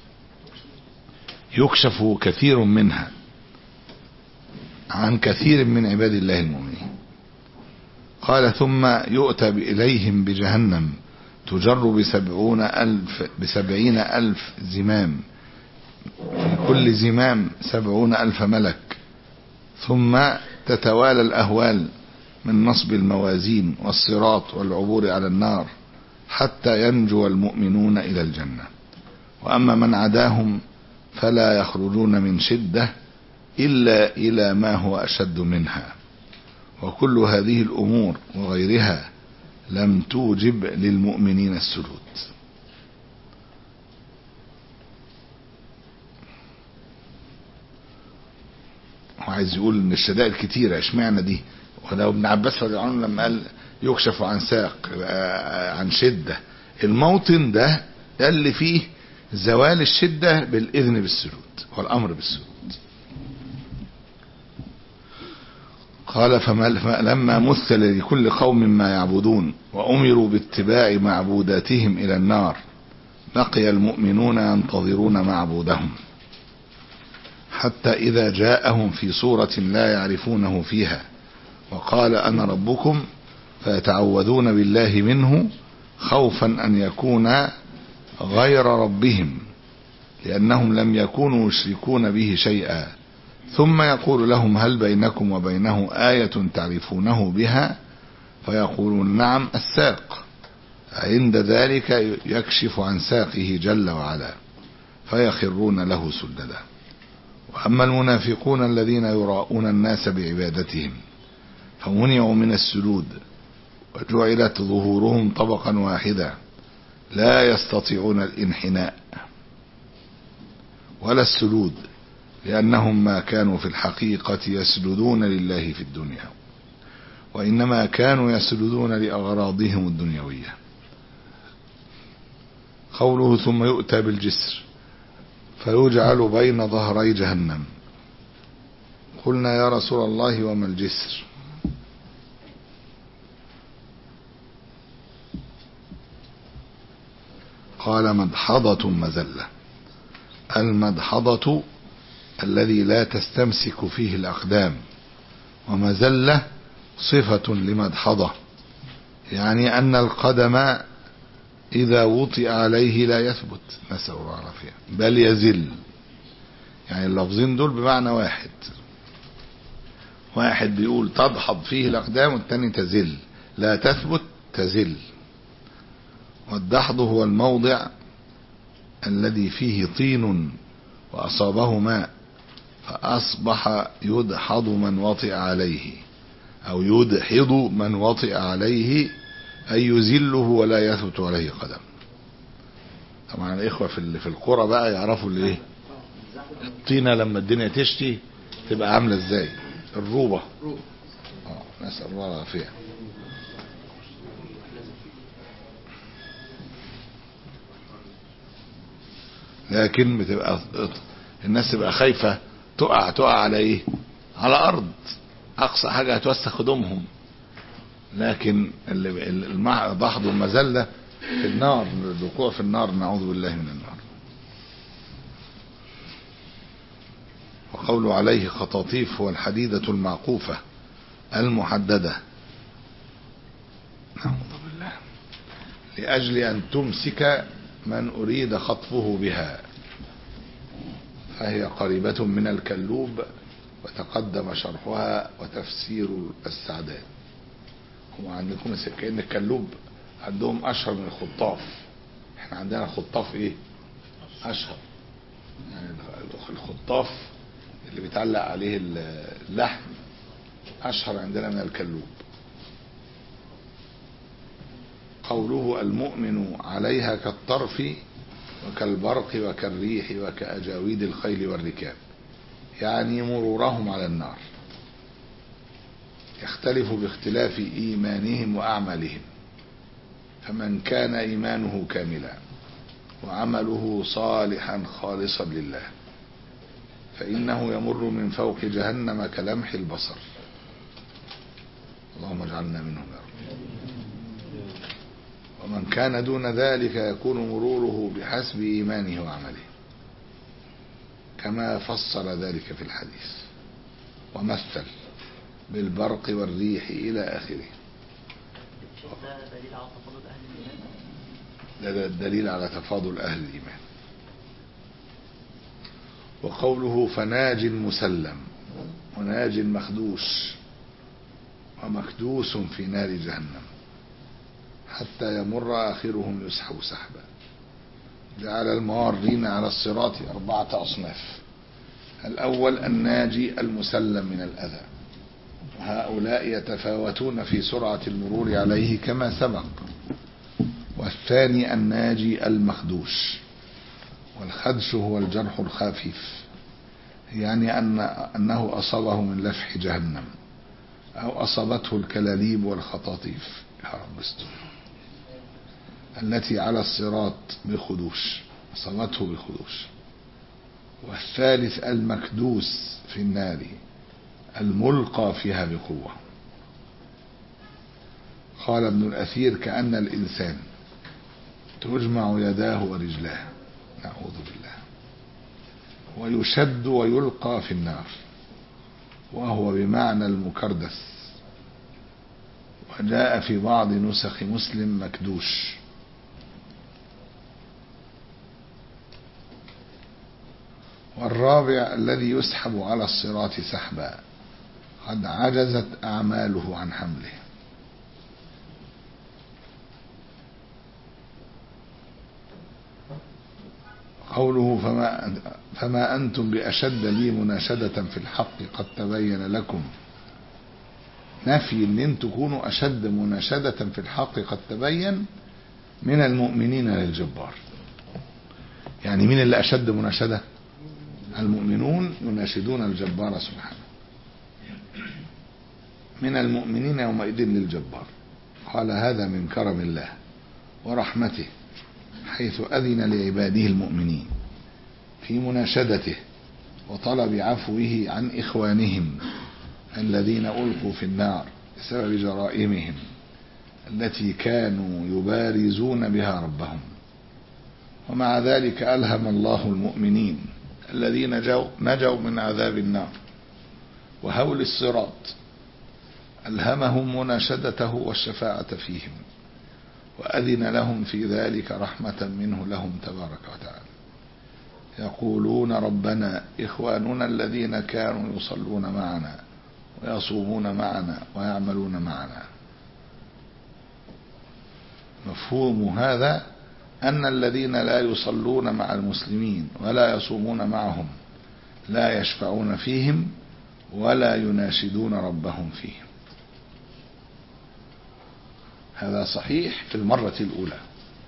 يكشف كثير منها عن كثير من عباد الله المؤمنين. قال ثم يؤتى إليهم بجهنم تجر بسبعون ألف بسبعين ألف زمام، في كل زمام سبعون ألف ملك، ثم تتوالى الأهوال من نصب الموازين والصراط والعبور على النار حتى ينجو المؤمنون إلى الجنة. وأما من عداهم فلا يخرجون من شدة إلا إلى ما هو أشد منها، وكل هذه الأمور وغيرها لم توجب للمؤمنين السجود. هو عايز يقول ان الشدائد كتيرة، اشمعنى دي؟ ولو ابن عباس رضي الله عنه لما قال يكشف عن ساق عن شدة، الموطن ده اللي فيه زوال الشدة بالإذن بالسجود والأمر بالسجود. قال فلما مثل لكل قوم ما يعبدون وأمروا باتباع معبوداتهم إلى النار، بقي المؤمنون ينتظرون معبودهم حتى إذا جاءهم في صورة لا يعرفونه فيها وقال أنا ربكم، فيتعوذون بالله منه خوفا أن يكون غير ربهم، لأنهم لم يكونوا يشركون به شيئا. ثم يقول لهم هل بينكم وبينه آية تعرفونه بها؟ فيقولون نعم الساق. عند ذلك يكشف عن ساقه جل وعلا فيخرون له سجدا. وأما المنافقون الذين يراءون الناس بعبادتهم فمنعوا من السجود وجعلت ظهورهم طبقا واحدا لا يستطيعون الانحناء ولا السجود، لأنهم ما كانوا في الحقيقة يسجدون لله في الدنيا، وإنما كانوا يسجدون لأغراضهم الدنيوية. قوله ثم يؤتى بالجسر فيجعل بين ظهري جهنم. قلنا يا رسول الله وما الجسر؟ قال مدحضة مزلة. المدحضة الذي لا تستمسك فيه الأقدام، ومزلة صفة لمدحضة، يعني أن القدم إذا وطئ عليه لا يثبت، نسأل الله العافية، بل يزل. يعني اللفظين دول بمعنى واحد، واحد بيقول تدحض فيه الأقدام والتاني تزل، لا تثبت تزل. والدحض هو الموضع الذي فيه طين وأصابه ماء فأصبح يدحض من وطئ عليه، أو يدحض من وطئ عليه، أي يزله ولا يثبت عليه قدم. طبعا الإخوة في في القرى بقى يعرفوا الايه الطينة لما الدنيا تشتي تبقى عاملة ازاي، الروبة. اه نسأل الله العافية. لكن بتبقى الناس تبقى خايفة تقع تقع على ايه، على ارض، اقصى حاجة هتوسخ هدومهم. لكن الضحض والمزلة في النار، الوقوع في النار، نعوذ بالله من النار. وقول عليه خطاطيف هو الحديدة المعقوفة المحددة، نعوذ بالله، لأجل أن تمسك من أريد خطفه بها، فهي قريبة من الكلوب، وتقدم شرحها وتفسير السعدان. هم عندكم كأن الكلوب عندهم أشهر من الخطاف، احنا عندنا الخطاف ايه أشهر، يعني الخطاف اللي بيتعلق عليه اللحم أشهر عندنا من الكلوب. قوله المؤمن عليها كالطرف وكالبرق وكالريح وكأجاويد الخيل والركاب، يعني مرورهم على النار، يختلف باختلاف إيمانهم وأعمالهم، فمن كان إيمانه كاملا وعمله صالحا خالصا لله فإنه يمر من فوق جهنم كلمح البصر. اللهم اجعلنا منهم يا رب. ومن كان دون ذلك يكون مروره بحسب إيمانه وعمله، كما فصل ذلك في الحديث ومثل بالبرق والريح إلى آخره. ده الدليل على تفاضل أهل الإيمان. وقوله فناج مسلم وناج مخدوش ومكدوس في نار جهنم حتى يمر آخرهم يسحب سحبا. جعل المارين على الصراط أربعة أصناف: الأول الناجي المسلم من الأذى، وهؤلاء يتفاوتون في سرعة المرور عليه كما سبق. والثاني الناجي المخدوش، والخدش هو الجرح الخفيف، يعني أن أنه أصابه من لفح جهنم أو أصابته الكلاليب والخطاطيف يا رب استر التي على الصراط بخدوش، أصابته بخدوش. والثالث المكدوس في النار، الملقى فيها بقوة. قال ابن الأثير: كأن الإنسان تجمع يداه ورجلاه، نعوذ بالله، ويشد ويلقى في النار، وهو بمعنى المكردس. وجاء في بعض نسخ مسلم مكدوش. والرابع الذي يسحب على الصراط سحبا قد عجزت أعماله عن حمله. قوله فما, فما أنتم بأشد لي مناشدة في الحق قد تبين لكم، نفي ان انتم تكونوا أشد مناشدة في الحق قد تبين من المؤمنين للجبار. يعني مين اللي أشد مناشدة؟ المؤمنون يناشدون الجبار سبحانه، من المؤمنين يومئذ للجبار. قال هذا من كرم الله ورحمته حيث أذن لعباده المؤمنين في مناشدته وطلب عفوه عن إخوانهم الذين ألقوا في النار بسبب جرائمهم التي كانوا يبارزون بها ربهم. ومع ذلك ألهم الله المؤمنين الذين نجوا, نجوا من عذاب النار وهول الصراط، ألهمهم مناشدته والشفاعة فيهم، وأذن لهم في ذلك رحمة منه لهم تبارك وتعالى. يقولون ربنا إخواننا الذين كانوا يصلون معنا ويصومون معنا ويعملون معنا. مفهوم هذا أن الذين لا يصلون مع المسلمين ولا يصومون معهم لا يشفعون فيهم ولا يناشدون ربهم فيهم. هذا صحيح في المرة الأولى،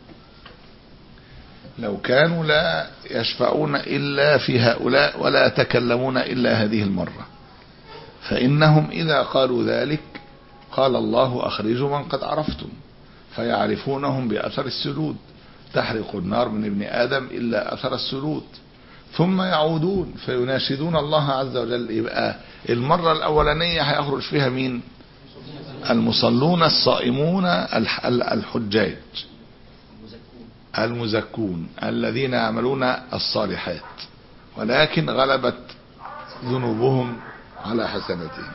لو كانوا لا يشفعون إلا في هؤلاء ولا يتكلمون إلا هذه المرة، فإنهم إذا قالوا ذلك قال الله أخرجوا من قد عرفتم، فيعرفونهم بأثر السجود. تحرق النار من ابن آدم إلا أثر السجود، ثم يعودون فيناشدون الله عز وجل. يبقى المرة الأولانية هيخرج فيها مين؟ المصلون الصائمون الحجاج المزكون الذين يعملون الصالحات، ولكن غلبت ذنوبهم على حسناتهم.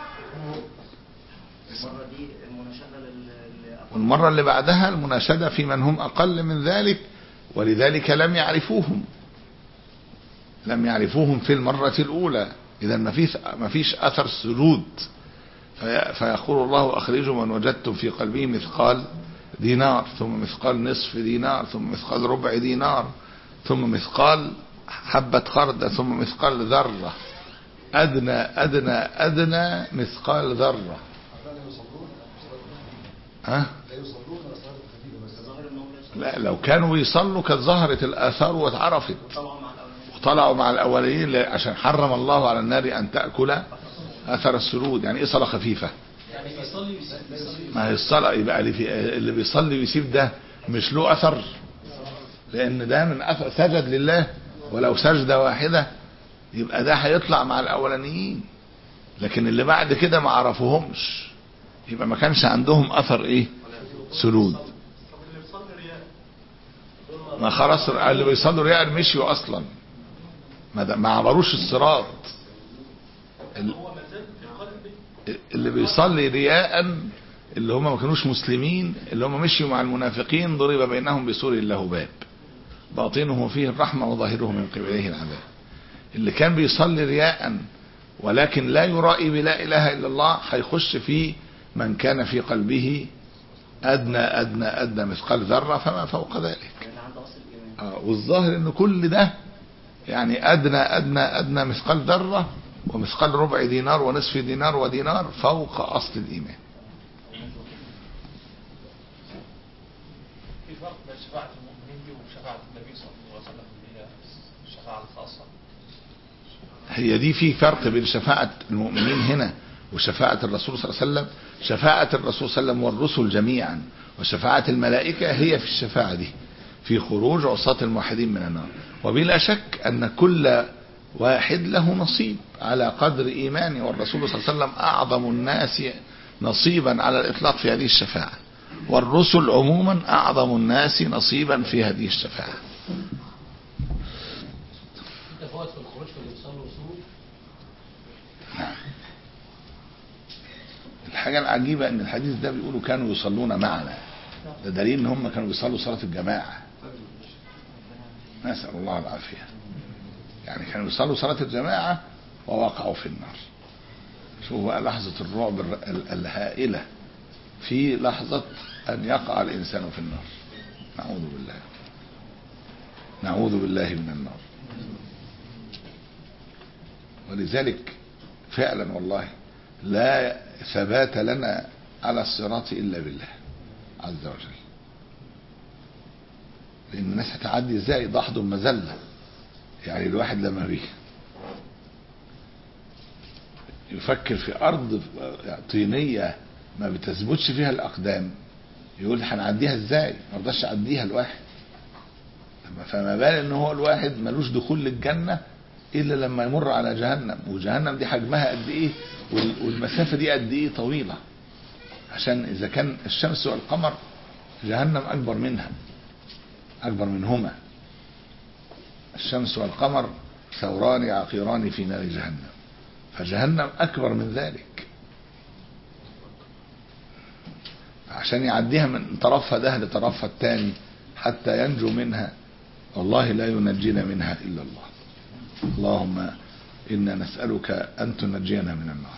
والمرة اللي بعدها المناشدة في من هم أقل من ذلك، ولذلك لم يعرفوهم لم يعرفوهم في المرة الأولى. إذا ما فيش أثر سجود، فيقول الله أخرجوا من وجدتم في قلبه مثقال دينار، ثم مثقال نصف دينار، ثم مثقال ربع دينار، ثم مثقال حبة خردة، ثم مثقال ذرة، أدنى أدنى أدنى مثقال ذرة. ها؟ لا لو كانوا بيصلوا كانت ظهرت الآثار واتعرفت وطلعوا مع الأولين، عشان حرم الله على النار أن تأكل أثر السجود. يعني إيه صلاة خفيفة؟ يعني بيصلي ما هي الصلاة يبقى اللي, في اللي بيصلي ويسيب ده مش له أثر، لأن ده من أثر سجد لله ولو سجدة واحدة، يبقى ده هيطلع مع الأولانيين. لكن اللي بعد كده ما عرفوهمش يبقى ما كانش عندهم أثر إيه سجود. ما خلاص اللي بيصلوا رياء مشيوا أصلا، ما, ما عبروش الصراط. اللي بيصلي رياء اللي هم ما كانوش مسلمين، اللي هم مشيوا مع المنافقين، ضرب بينهم بسور له باب باطنه فيه الرحمة وظاهره من قبله العذاب. اللي كان بيصلي رياء ولكن لا يرائي بلا إله إلا الله هيخش في من كان في قلبه أدنى أدنى أدنى مثقال ذرة فما فوق ذلك. آه والظاهر إن كل ده يعني أدنى أدنى أدنى مثقال ذرة ومثقال ربع دينار ونصف دينار ودينار فوق أصل الإيمان. في فرق بين شفاعة المؤمنين دي وشفاعة النبي صلى الله عليه وسلم اللي هي الشفاعة الخاصة؟ هي دي في فرق بين شفاعة المؤمنين هنا وشفاعة الرسول صلى الله عليه وسلم. شفاعة الرسول صلى الله عليه وسلم والرسل جميعا، وشفاعة الملائكة هي في الشفاعة دي في خروج عصاة الموحدين من النار. وبلا شك أن كل واحد له نصيب على قدر إيمانه، والرسول صلى الله عليه وسلم أعظم الناس نصيبا على الإطلاق في هذه الشفاعة، والرسل عموما أعظم الناس نصيبا في هذه الشفاعة. تفوت في الخروج في الإبصار والوصول. نعم. الحاجة العجيبة أن الحديث ده بيقولوا كانوا يصلون معنا، ده دليل أن هم كانوا بيصلوا صلاة الجماعة، نسأل الله العافية. يعني كانوا بيصلوا صلاة الجماعة ووقعوا في النار. شوفوا بقى لحظة الرعب الهائلة في لحظة أن يقع الإنسان في النار. نعوذ بالله نعوذ بالله من النار. ولذلك فعلا والله لا ثبات لنا على الصراط إلا بالله عز وجل، لأن الناس هتعدي ازاي ضحض مذلة. يعني الواحد لما بيه يفكر في أرض طينية ما بتثبتش فيها الأقدام، يقول هنعديها ازاي، ما رضاش يعديها الواحد. فما بال ان هو الواحد ملوش دخول للجنة الا لما يمر على جهنم، وجهنم دي حجمها قد ايه والمسافة دي قد ايه طويلة. عشان اذا كان الشمس والقمر جهنم اكبر منها، اكبر منهما. الشمس والقمر ثوران عقيران في نار جهنم، فجهنم اكبر من ذلك. عشان يعديها من طرفها ده لطرفها الثاني حتى ينجو منها، والله لا ينجينا منها إلا الله. اللهم إنا نسألك أن تنجينا من النار.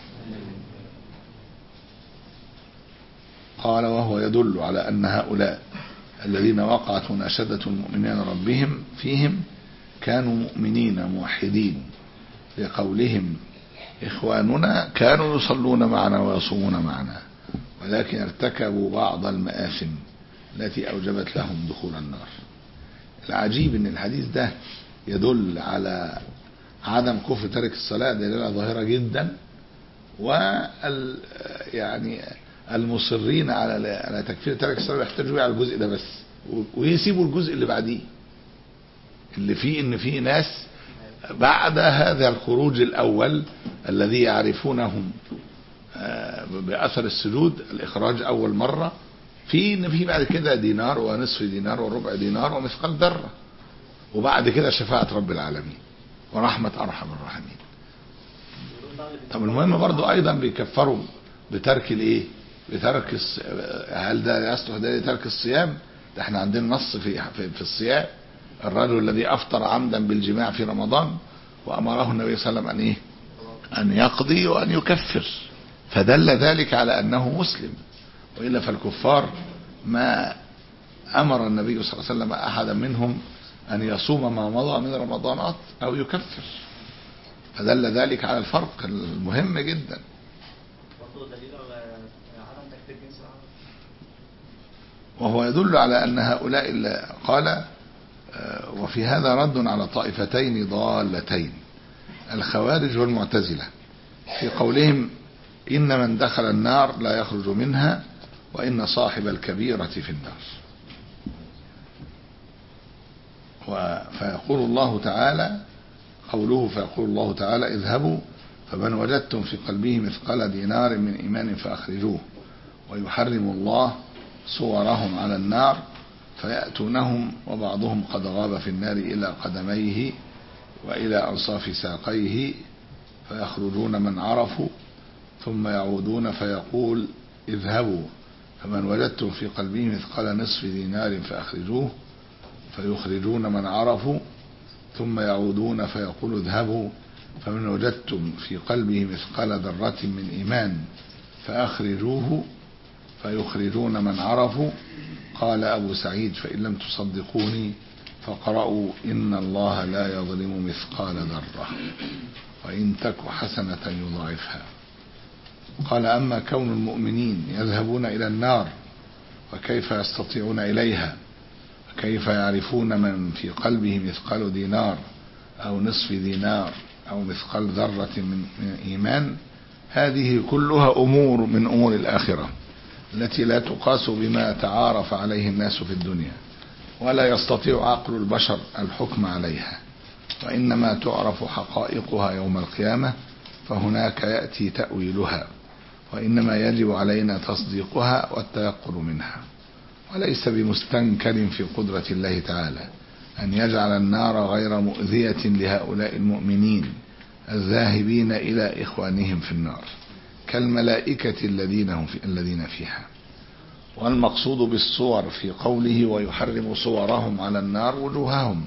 قال وهو يدل على أن هؤلاء الذين وقعت مناشدة المؤمنين ربهم فيهم كانوا مؤمنين موحدين، لقولهم إخواننا كانوا يصلون معنا ويصومون معنا ولكن ارتكبوا بعض المآثم التي أوجبت لهم دخول النار. العجيب ان الحديث ده يدل على عدم كفر تارك الصلاة دلالة ظاهرة جدا، وال يعني المصرين على على تكفير تارك الصلاة يحتاجوا على الجزء ده بس، ويسيبوا الجزء اللي بعديه اللي فيه ان في ناس بعد هذا الخروج الأول الذي يعرفونهم بأثر السجود، الإخراج أول مرة، في ان في بعد كده دينار ونصف دينار وربع دينار ومثقال ذرة، وبعد كده شفاعة رب العالمين ورحمة أرحم الراحمين. طب المهم برضو أيضا بيكفروا بترك الإيه؟ بترك الص... هل ده يصلح ده لترك الصيام؟ ده احنا عندنا نص في في, في الصيام، الرجل الذي أفطر عمدا بالجماع في رمضان وأمره النبي صلى الله عليه وسلم أن إيه؟ أن يقضي وأن يكفر، فدل ذلك على أنه مسلم. وإلا فالكفار ما أمر النبي صلى الله عليه وسلم أحدا منهم أن يصوم ما مضى من رمضانات أو يكفر، فدل ذلك على الفرق المهم جدا. وهو يدل على أن هؤلاء قال وفي هذا رد على طائفتين ضالتين الخوارج والمعتزلة في قولهم إن من دخل النار لا يخرج منها وإن صاحب الكبيرة في النار. فيقول الله تعالى قوله فيقول الله تعالى اذهبوا فمن وجدتم في قلبه مثقال دينار من إيمان فأخرجوه ويحرم الله صورهم على النار فيأتونهم وبعضهم قد غاب في النار إلى قدميه وإلى أنصاف ساقيه فيخرجون من عرفوا ثم يعودون فيقول اذهبوا فمن وجدتم في قلبه مثقال نصف دينار فأخرجوه فيخرجون من عرفوا ثم يعودون فيقول اذهبوا فمن وجدتم في قلبه مثقال ذرة من إيمان فأخرجوه فيخرجون من عرفوا. قال أبو سعيد فإن لم تصدقوني فقرأوا إن الله لا يظلم مثقال ذرة وإن تك حسنة يضاعفها. قال أما كون المؤمنين يذهبون إلى النار وكيف يستطيعون إليها وكيف يعرفون من في قلبه مثقال دينار أو نصف دينار أو مثقال ذرة من إيمان هذه كلها أمور من أمور الآخرة التي لا تقاس بما تعارف عليه الناس في الدنيا ولا يستطيع عقل البشر الحكم عليها وإنما تعرف حقائقها يوم القيامة فهناك يأتي تأويلها وإنما يجب علينا تصديقها والتيقن منها وليس بمستنكر في قدرة الله تعالى أن يجعل النار غير مؤذية لهؤلاء المؤمنين الذاهبين إلى إخوانهم في النار كالملائكة الذين هم في الذين فيها. والمقصود بالصور في قوله ويحرم صورهم على النار وجوههم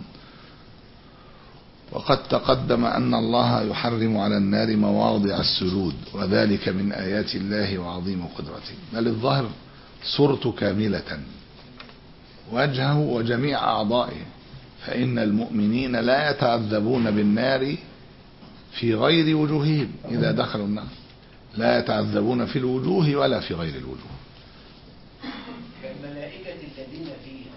وقد تقدم أن الله يحرم على النار مواضع السجود وذلك من آيات الله وعظيم قدرته بل الظاهر صورته كاملة وجهه وجميع أعضائه فإن المؤمنين لا يتعذبون بالنار في غير وجوههم إذا دخلوا النار لا يتعذبون في الوجوه ولا في غير الوجوه. كالملائكة الذين فيها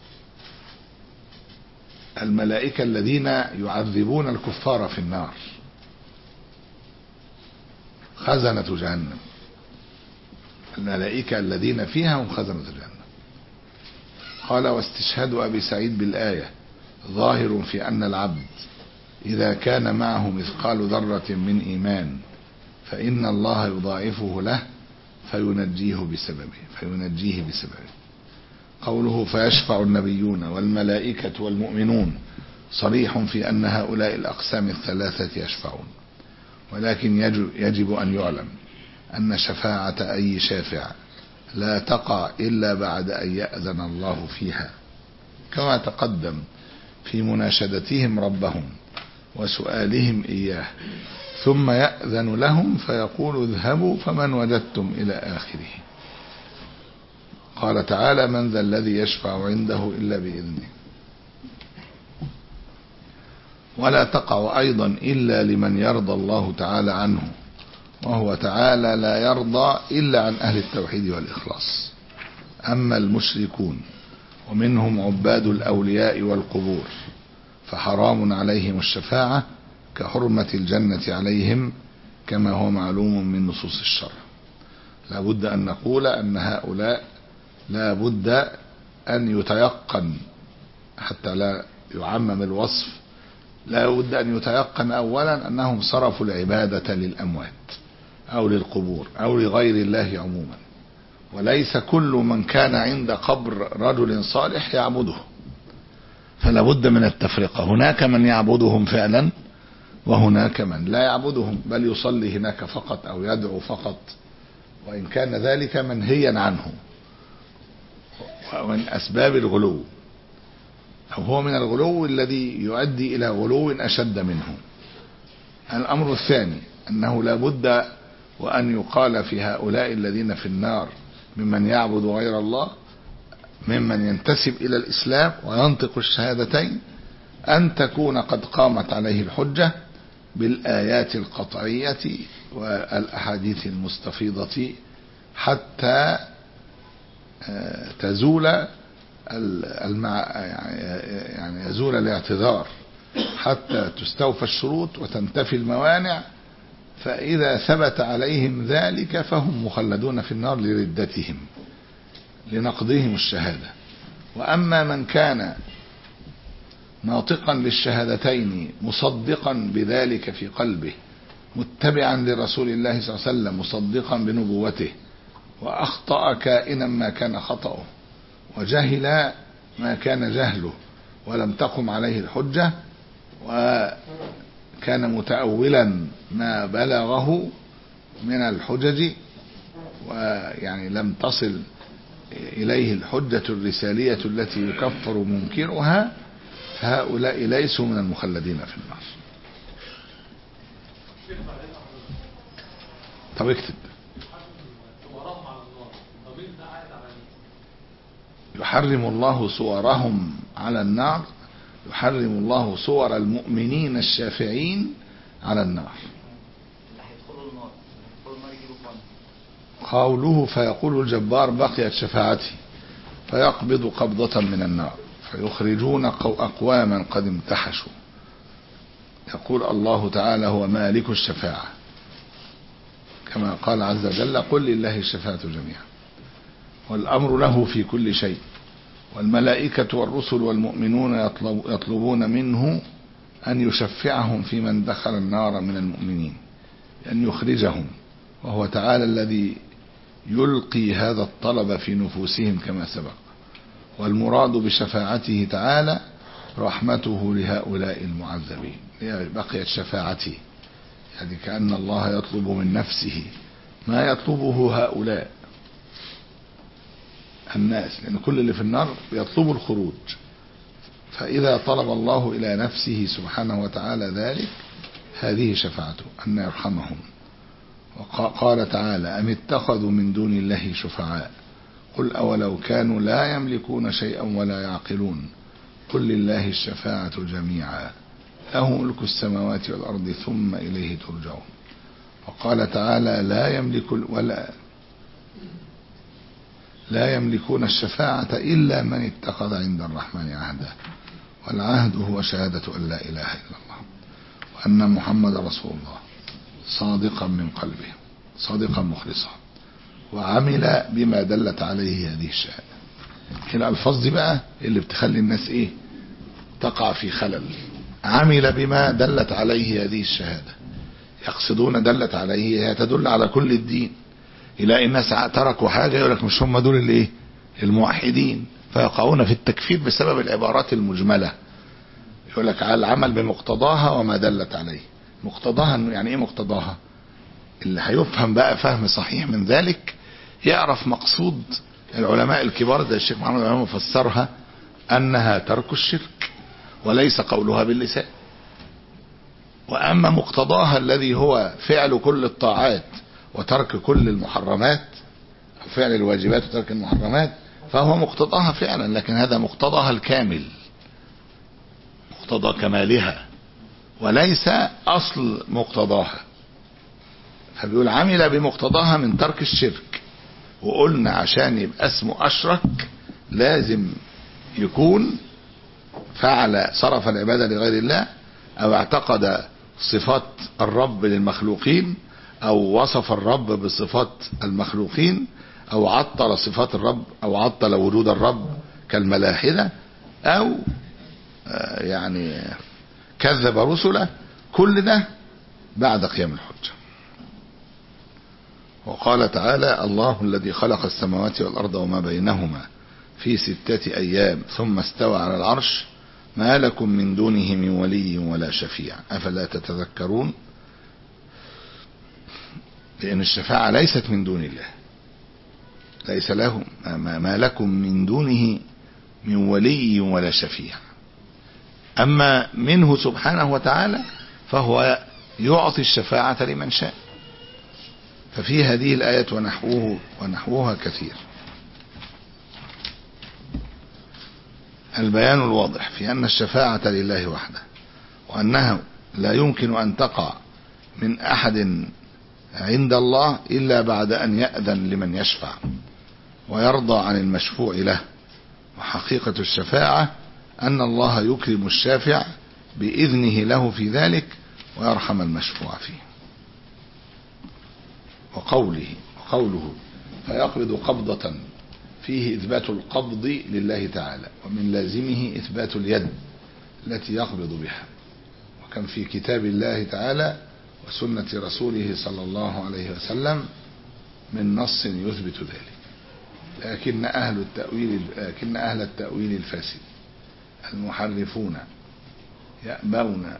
الملائكة الذين يعذبون الكفار في النار خزنة جهنم الملائكة الذين فيها هم خزنة جهنم. قال واستشهاد أبي سعيد بالآية ظاهر في أن العبد إذا كان معه مثقال ذرة من إيمان فإن الله يضاعفه له فينجيه بسببه فينجيه بسببه. قوله فيشفع النبيون والملائكة والمؤمنون صريح في أن هؤلاء الأقسام الثلاثة يشفعون ولكن يجب, يجب أن يعلم أن شفاعة أي شافع لا تقع إلا بعد أن يأذن الله فيها كما تقدم في مناشدتهم ربهم وسؤالهم إياه ثم يأذن لهم فيقول اذهبوا فمن وجدتم إلى آخره. قال تعالى من ذا الذي يشفع عنده إلا بإذنه. ولا تقع أيضا إلا لمن يرضى الله تعالى عنه وهو تعالى لا يرضى إلا عن أهل التوحيد والإخلاص. أما المشركون ومنهم عباد الأولياء والقبور فحرام عليهم الشفاعة كحرمة الجنة عليهم كما هو معلوم من نصوص الشرع. لا بد أن نقول أن هؤلاء لا بد أن يتيقن حتى لا يعمم الوصف لا بد أن يتيقن أولا أنهم صرفوا العبادة للأموات أو للقبور أو لغير الله عموما وليس كل من كان عند قبر رجل صالح يعبده فلا بد من التفرقة. هناك من يعبدهم فعلا وهناك من لا يعبدهم بل يصلي هناك فقط أو يدعو فقط وإن كان ذلك منهيا عنه ومن أسباب الغلو أو هو من الغلو الذي يؤدي إلى غلو أشد منه. الأمر الثاني أنه لا بد وأن يقال في هؤلاء الذين في النار ممن يعبد غير الله ممن ينتسب إلى الإسلام وينطق الشهادتين أن تكون قد قامت عليه الحجة بالآيات القطعية والأحاديث المستفيضة حتى تزول المع... يعني يزول الاعتذار حتى تستوفى الشروط وتنتفي الموانع، فإذا ثبت عليهم ذلك فهم مخلدون في النار لردتهم لنقضهم الشهادة. وأما من كان ناطقا للشهادتين مصدقا بذلك في قلبه متبعا لرسول الله صلى الله عليه وسلم مصدقا بنبوته، وأخطأ كائنا ما كان خطأه، وجهل ما كان جهله ولم تقم عليه الحجة، وكان متأولا ما بلغه من الحجج ويعني لم تصل إليه الحجة الرسالية التي يكفر منكرها، فهؤلاء ليسوا من المخلدين في النار. طب اكتب يحرم الله صورهم على النار، يحرم الله صور المؤمنين الشافعين على النار. قوله فيقول الجبار بقيت شفاعتي فيقبض قبضة من النار فيخرجون أقواما قد امتحشوا. يقول الله تعالى هو مالك الشفاعة كما قال عز وجل قل لله الشفاعة جميعا، والأمر له في كل شيء، والملائكة والرسل والمؤمنون يطلب يطلبون منه أن يشفعهم في من دخل النار من المؤمنين، أن يخرجهم، وهو تعالى الذي يلقي هذا الطلب في نفوسهم كما سبق. والمراد بشفاعته تعالى رحمته لهؤلاء المعذبين. بقيت شفاعتي يعني كأن الله يطلب من نفسه ما يطلبه هؤلاء الناس، لأن كل اللي في النار يطلبوا الخروج، فإذا طلب الله إلى نفسه سبحانه وتعالى ذلك هذه شفاعته أن يرحمهم. وقال تعالى أم اتخذوا من دون الله شفعاء قل أولو كانوا لا يملكون شيئا ولا يعقلون قل لله الشفاعة جميعا له ملك السماوات والأرض ثم إليه ترجعون. وقال تعالى لا يملك ولا لا يملكون الشفاعة إلا من اتخذ عند الرحمن عهدا والعهد هو شهادة أن لا إله إلا الله وأن محمد رسول الله صادقا من قلبه صادقا مخلصا وعمل بما دلت عليه هذه الشهادة. الألفاظ دي بقى اللي بتخلي الناس ايه تقع في خلل. عمل بما دلت عليه هذه الشهادة، يقصدون دلت عليه هي تدل على كل الدين. يلاقي الناس تركوا حاجة يقول لك مش هم دول اللي ايه الموحدين، فيقعون في التكفير بسبب العبارات المجملة. يقول لك على العمل بمقتضاها وما دلت عليه. مقتضاها يعني ايه مقتضاها؟ اللي هيفهم بقى فهم صحيح من ذلك يعرف مقصود العلماء الكبار زي الشيخ محمد الأمام فسرها أنها ترك الشرك وليس قولها باللسان. وأما مقتضاها الذي هو فعل كل الطاعات وترك كل المحرمات، فعل الواجبات وترك المحرمات، فهو مقتضاها فعلا، لكن هذا مقتضاها الكامل، مقتضى كمالها وليس أصل مقتضاها. فبيقول عمل بمقتضاها من ترك الشرك، وقلنا عشان يبقى اسمه أشرك لازم يكون فعل صرف العبادة لغير الله، أو اعتقد صفات الرب للمخلوقين، أو وصف الرب بصفات المخلوقين، أو عطل صفات الرب، أو عطل وجود الرب كالملاحدة، أو يعني كذب رسله. كل ده بعد قيام الحجة. وقال تعالى الله الذي خلق السماوات والأرض وما بينهما في ستة أيام ثم استوى على العرش ما لكم من دونه من ولي ولا شفيع أفلا تتذكرون. لأن الشفاعة ليست من دون الله، ليس له ما لكم من دونه من ولي ولا شفيع. أما منه سبحانه وتعالى فهو يعطي الشفاعة لمن شاء. ففي هذه الآية ونحوه ونحوها كثير البيان الواضح في أن الشفاعة لله وحده، وأنها لا يمكن أن تقع من أحد عند الله إلا بعد أن يأذن لمن يشفع. ويرضى عن المشفوع له. وحقيقة الشفاعة أن الله يكرم الشافع بإذنه له في ذلك ويرحم المشفوع فيه. وقوله وقوله فيقبض قبضة فيه إثبات القبض لله تعالى، ومن لازمه إثبات اليد التي يقبض بها. وكم في كتاب الله تعالى وسنة رسوله صلى الله عليه وسلم من نص يثبت ذلك. لكن أهل التأويل لكن أهل التأويل الفاسد المحرفون يأبون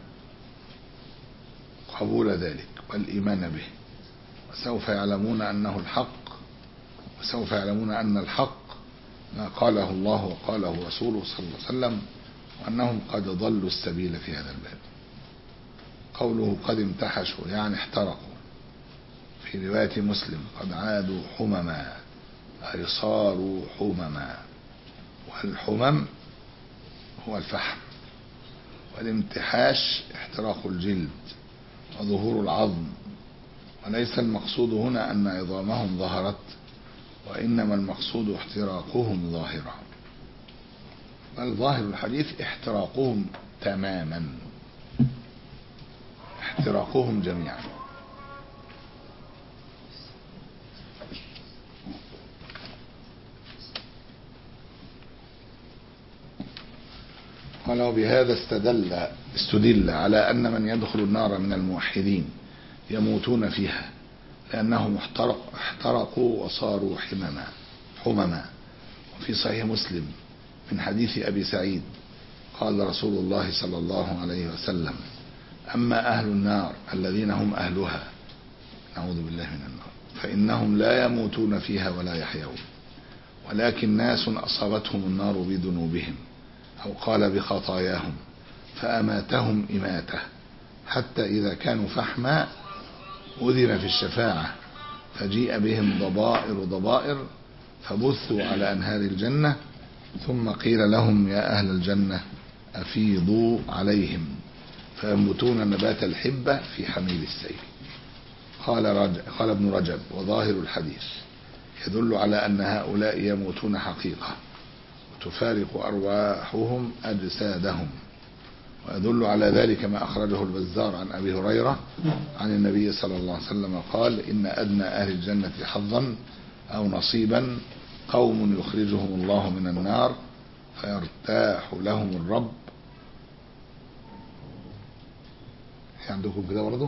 قبول ذلك والإيمان به، وسوف يعلمون أنه الحق وسوف يعلمون أن الحق ما قاله الله وقاله رسوله صلى الله عليه وسلم، وأنهم قد ضلوا السبيل في هذا الباب. قوله قد امتحشوا يعني احترقوا. في رواية مسلم قد عادوا حمما أي صاروا حمما. والحمم هو الفحم، والامتحاش احتراق الجلد وظهور العظم. وليس المقصود هنا أن عظامهم ظهرت، وإنما المقصود احتراقهم ظاهرا، بل ظاهر الحديث احتراقهم تماما، احتراقهم جميعا. قال وبهذا استدل استدل على أن من يدخل النار من الموحدين يموتون فيها لأنهم احترق احترقوا وصاروا حمما حمما. وفي صحيح مسلم من حديث أبي سعيد قال رسول الله صلى الله عليه وسلم أما أهل النار الذين هم أهلها نعوذ بالله من النار فإنهم لا يموتون فيها ولا يحيون، ولكن ناس أصابتهم النار بذنوبهم أو قال بخطاياهم فأماتهم إماتة، حتى إذا كانوا فحما أذن في الشفاعة فجيء بهم ضبائر ضبائر فبثوا على أنهار الجنة، ثم قيل لهم يا أهل الجنة أفيضوا عليهم فينبتون نبات الحبة في حميل السيل. قال, رجب قال ابن رجب وظاهر الحديث يدل على أن هؤلاء يموتون حقيقة وتفارق أرواحهم أجسادهم، ويدل على ذلك ما أخرجه البزار عن أبي هريرة عن النبي صلى الله عليه وسلم قال إن أدنى أهل الجنة حظا أو نصيبا قوم يخرجهم الله من النار فيرتاح لهم الرب. عندكم كده برضه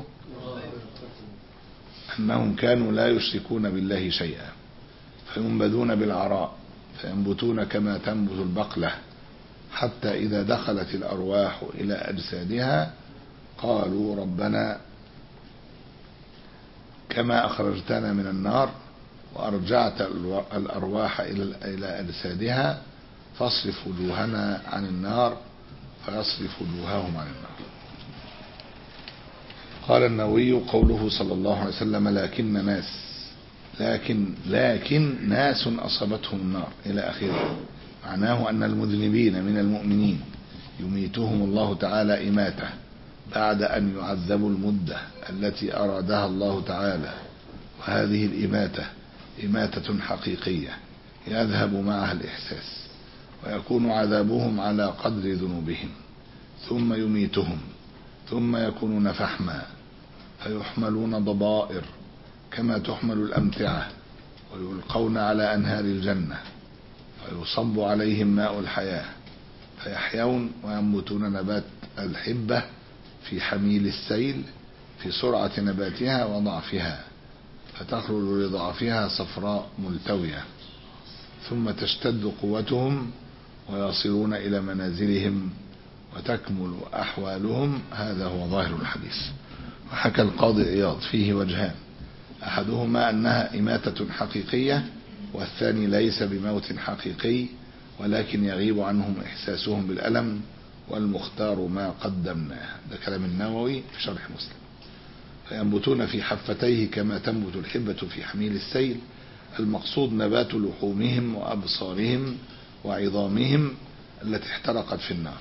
أنهم كانوا لا يشركون بالله شيئا فينبذون بالعراء فينبتون كما تنبت البقلة، حتى إذا دخلت الأرواح إلى أجسادها قالوا ربنا كما أخرجتنا من النار وأرجعت الأرواح إلى أجسادها فاصرف وجوهنا عن النار فيصرف وجوههم عن النار. قال النووي قوله صلى الله عليه وسلم لكن ناس لكن لكن ناس أصابتهم النار إلى آخره، معناه أن المذنبين من المؤمنين يميتهم الله تعالى إماتة بعد أن يعذبوا المدة التي أرادها الله تعالى، وهذه الإماتة إماتة حقيقية يذهب معها الإحساس، ويكون عذابهم على قدر ذنوبهم، ثم يميتهم ثم يكونون فحما فيحملون ضبائر كما تحمل الأمتعة ويلقون على أنهار الجنة فيصب عليهم ماء الحياة فيحيون وينبتون نبات الحبة في حميل السيل في سرعة نباتها وضعفها، فتخرج لضعفها صفراء ملتوية، ثم تشتد قوتهم ويصلون إلى منازلهم وتكمل أحوالهم. هذا هو ظاهر الحديث. وحكى القاضي عياض فيه وجهان، أحدهما أنها إماتة حقيقية، والثاني ليس بموت حقيقي ولكن يغيب عنهم إحساسهم بالألم، والمختار ما قدمناه. ده كلام النووي في شرح مسلم. فينبتون في حفتيه كما تنبت الحبة في حميل السيل، المقصود نبات لحومهم وأبصارهم وعظامهم التي احترقت في النار.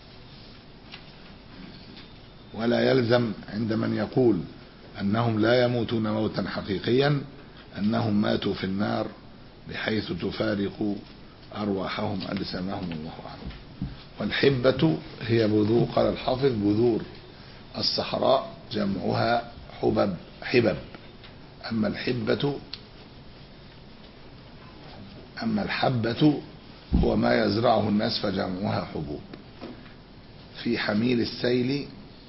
ولا يلزم عند من يقول أنهم لا يموتون موتا حقيقيا أنهم ماتوا في النار بحيث تفارق أرواحهم أجسامهم، الله أعلم. والحبة هي بذور، قال الحافظ بذور الصحراء جمعها حبب حبب. أما الحبة أما الحبة هو ما يزرعه الناس فجمعها حبوب. في حميل السيل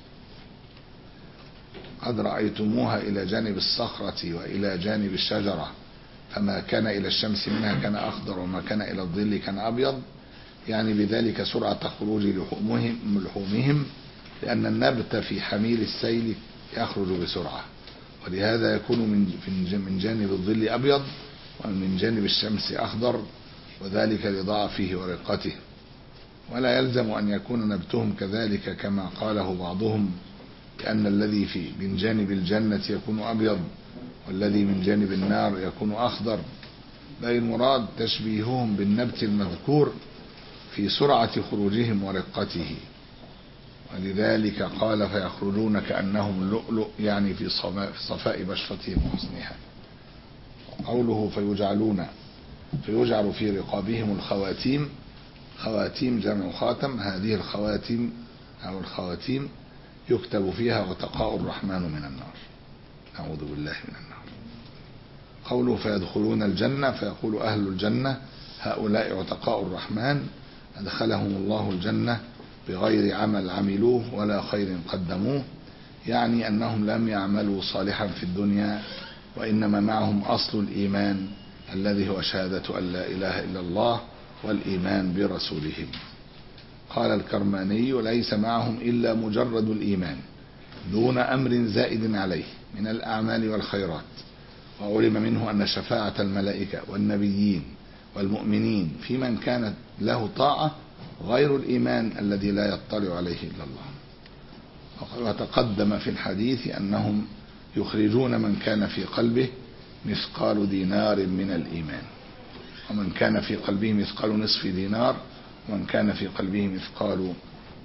قد رأيتموها إلى جانب الصخرة وإلى جانب الشجرة، فما كان إلى الشمس منها كان أخضر وما كان إلى الظل كان أبيض، يعني بذلك سرعة خروج لحومهم, لحومهم لأن النبت في حميل السيل يخرج بسرعة، ولهذا يكون من جانب الظل أبيض ومن جانب الشمس أخضر، وذلك لضعفه ورقته. ولا يلزم أن يكون نبتهم كذلك كما قاله بعضهم، لأن الذي في من جانب الجنة يكون أبيض والذي من جانب النار يكون أخضر، بل المراد تشبيههم بالنبت المذكور في سرعة خروجهم ورقته. ولذلك قال فيخرجون كأنهم اللؤلؤ، يعني في صفاء بشرتهم وحسنها. قوله فيجعلون، فيجعل في رقابهم الخواتيم. خواتيم جمع خاتم، هذه الخواتيم أو الخواتيم يكتب فيها وتقاء الرحمن من النار، أعوذ بالله من النار. قوله فيدخلون الجنة، فيقول أهل الجنة هؤلاء عتقاء الرحمن أدخلهم الله الجنة بغير عمل عملوه ولا خير قدموه، يعني أنهم لم يعملوا صالحا في الدنيا، وإنما معهم أصل الإيمان الذي هو شهادة أن لا إله إلا الله والإيمان برسولهم. قال الكرماني ليس معهم إلا مجرد الإيمان دون أمر زائد عليه من الأعمال والخيرات. وعلم منه أن شفاعة الملائكة والنبيين والمؤمنين في من كانت له طاعة غير الإيمان الذي لا يطلع عليه إلا الله. وتقدم في الحديث أنهم يخرجون من كان في قلبه مثقال دينار من الإيمان، ومن كان في قلبه مثقال نصف دينار، ومن كان في قلبه مثقال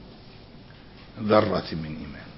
ذرة من إيمان.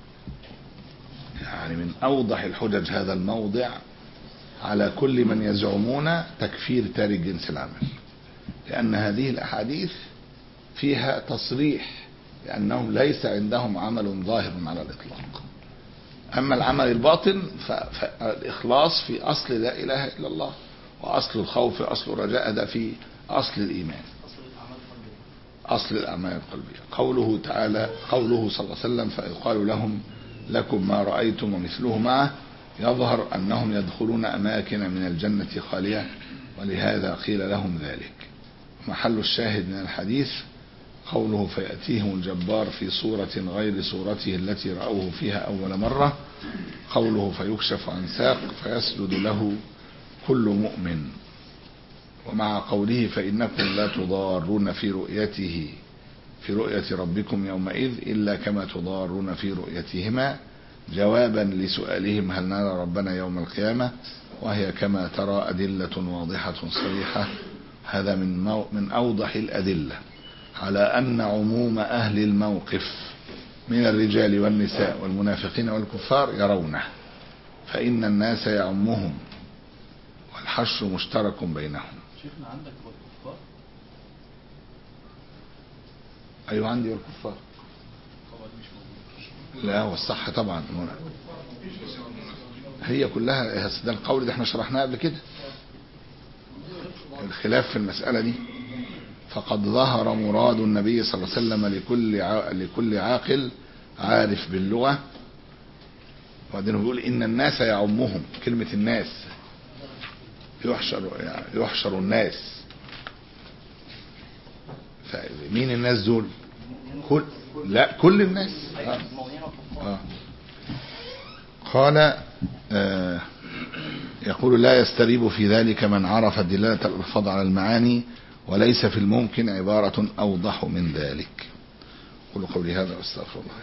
يعني من أوضح الحجج هذا الموضع على كل من يزعمون تكفير تارك جنس العمل، لأن هذه الأحاديث فيها تصريح لأنهم ليس عندهم عمل ظاهر على الإطلاق. أما العمل الباطن فالإخلاص في أصل لا إله إلا الله، وأصل الخوف أصل الرجاء، هذا في أصل الإيمان، أصل الأعمال القلبية. قوله تعالى، قوله صلى الله عليه وسلم فيقال لهم لكم ما رأيتم ومثله معه، يظهر أنهم يدخلون أماكن من الجنة خالية، ولهذا قيل لهم ذلك. محل الشاهد من الحديث قوله فيأتيهم الجبار في صورة غير صورته التي رأوه فيها أول مرة. قوله فيكشف عن ساق فيسجد له كل مؤمن. ومع قوله فإنكم لا تضارون في رؤيته في رؤية ربكم يومئذ إلا كما تضارون في رؤيتهما، جوابا لسؤالهم هل نرى ربنا يوم القيامة، وهي كما ترى أدلة واضحة صريحة. هذا من مو من أوضح الأدلة على أن عموم أهل الموقف من الرجال والنساء والمنافقين والكفار يرونه، فإن الناس يعمهم والحشر مشترك بينهم. شيخنا عندك والكفار؟ أيوة عندي والكفار. لا والصح طبعا هي كلها ده القول ده احنا شرحناه قبل كده، الخلاف في المسألة دي. فقد ظهر مراد النبي صلى الله عليه وسلم لكل لكل عاقل عارف باللغة. وبعدين بيقول إن الناس يعمهم، كلمة الناس يحشر يعني يحشر الناس. فمين الناس دول؟ كل لا كل الناس. آه. آه. قال آه يقول لا يستريب في ذلك من عرف دلالة الألفاظ على المعاني، وليس في الممكن عبارة أوضح من ذلك. قل قولي هذا واستغفر الله.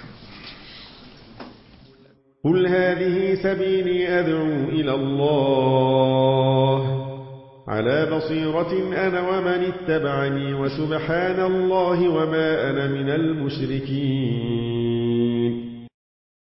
قل هذه سبيلي أدعو إلى الله على بصيرة أنا ومن اتبعني، وسبحان الله وما أنا من المشركين.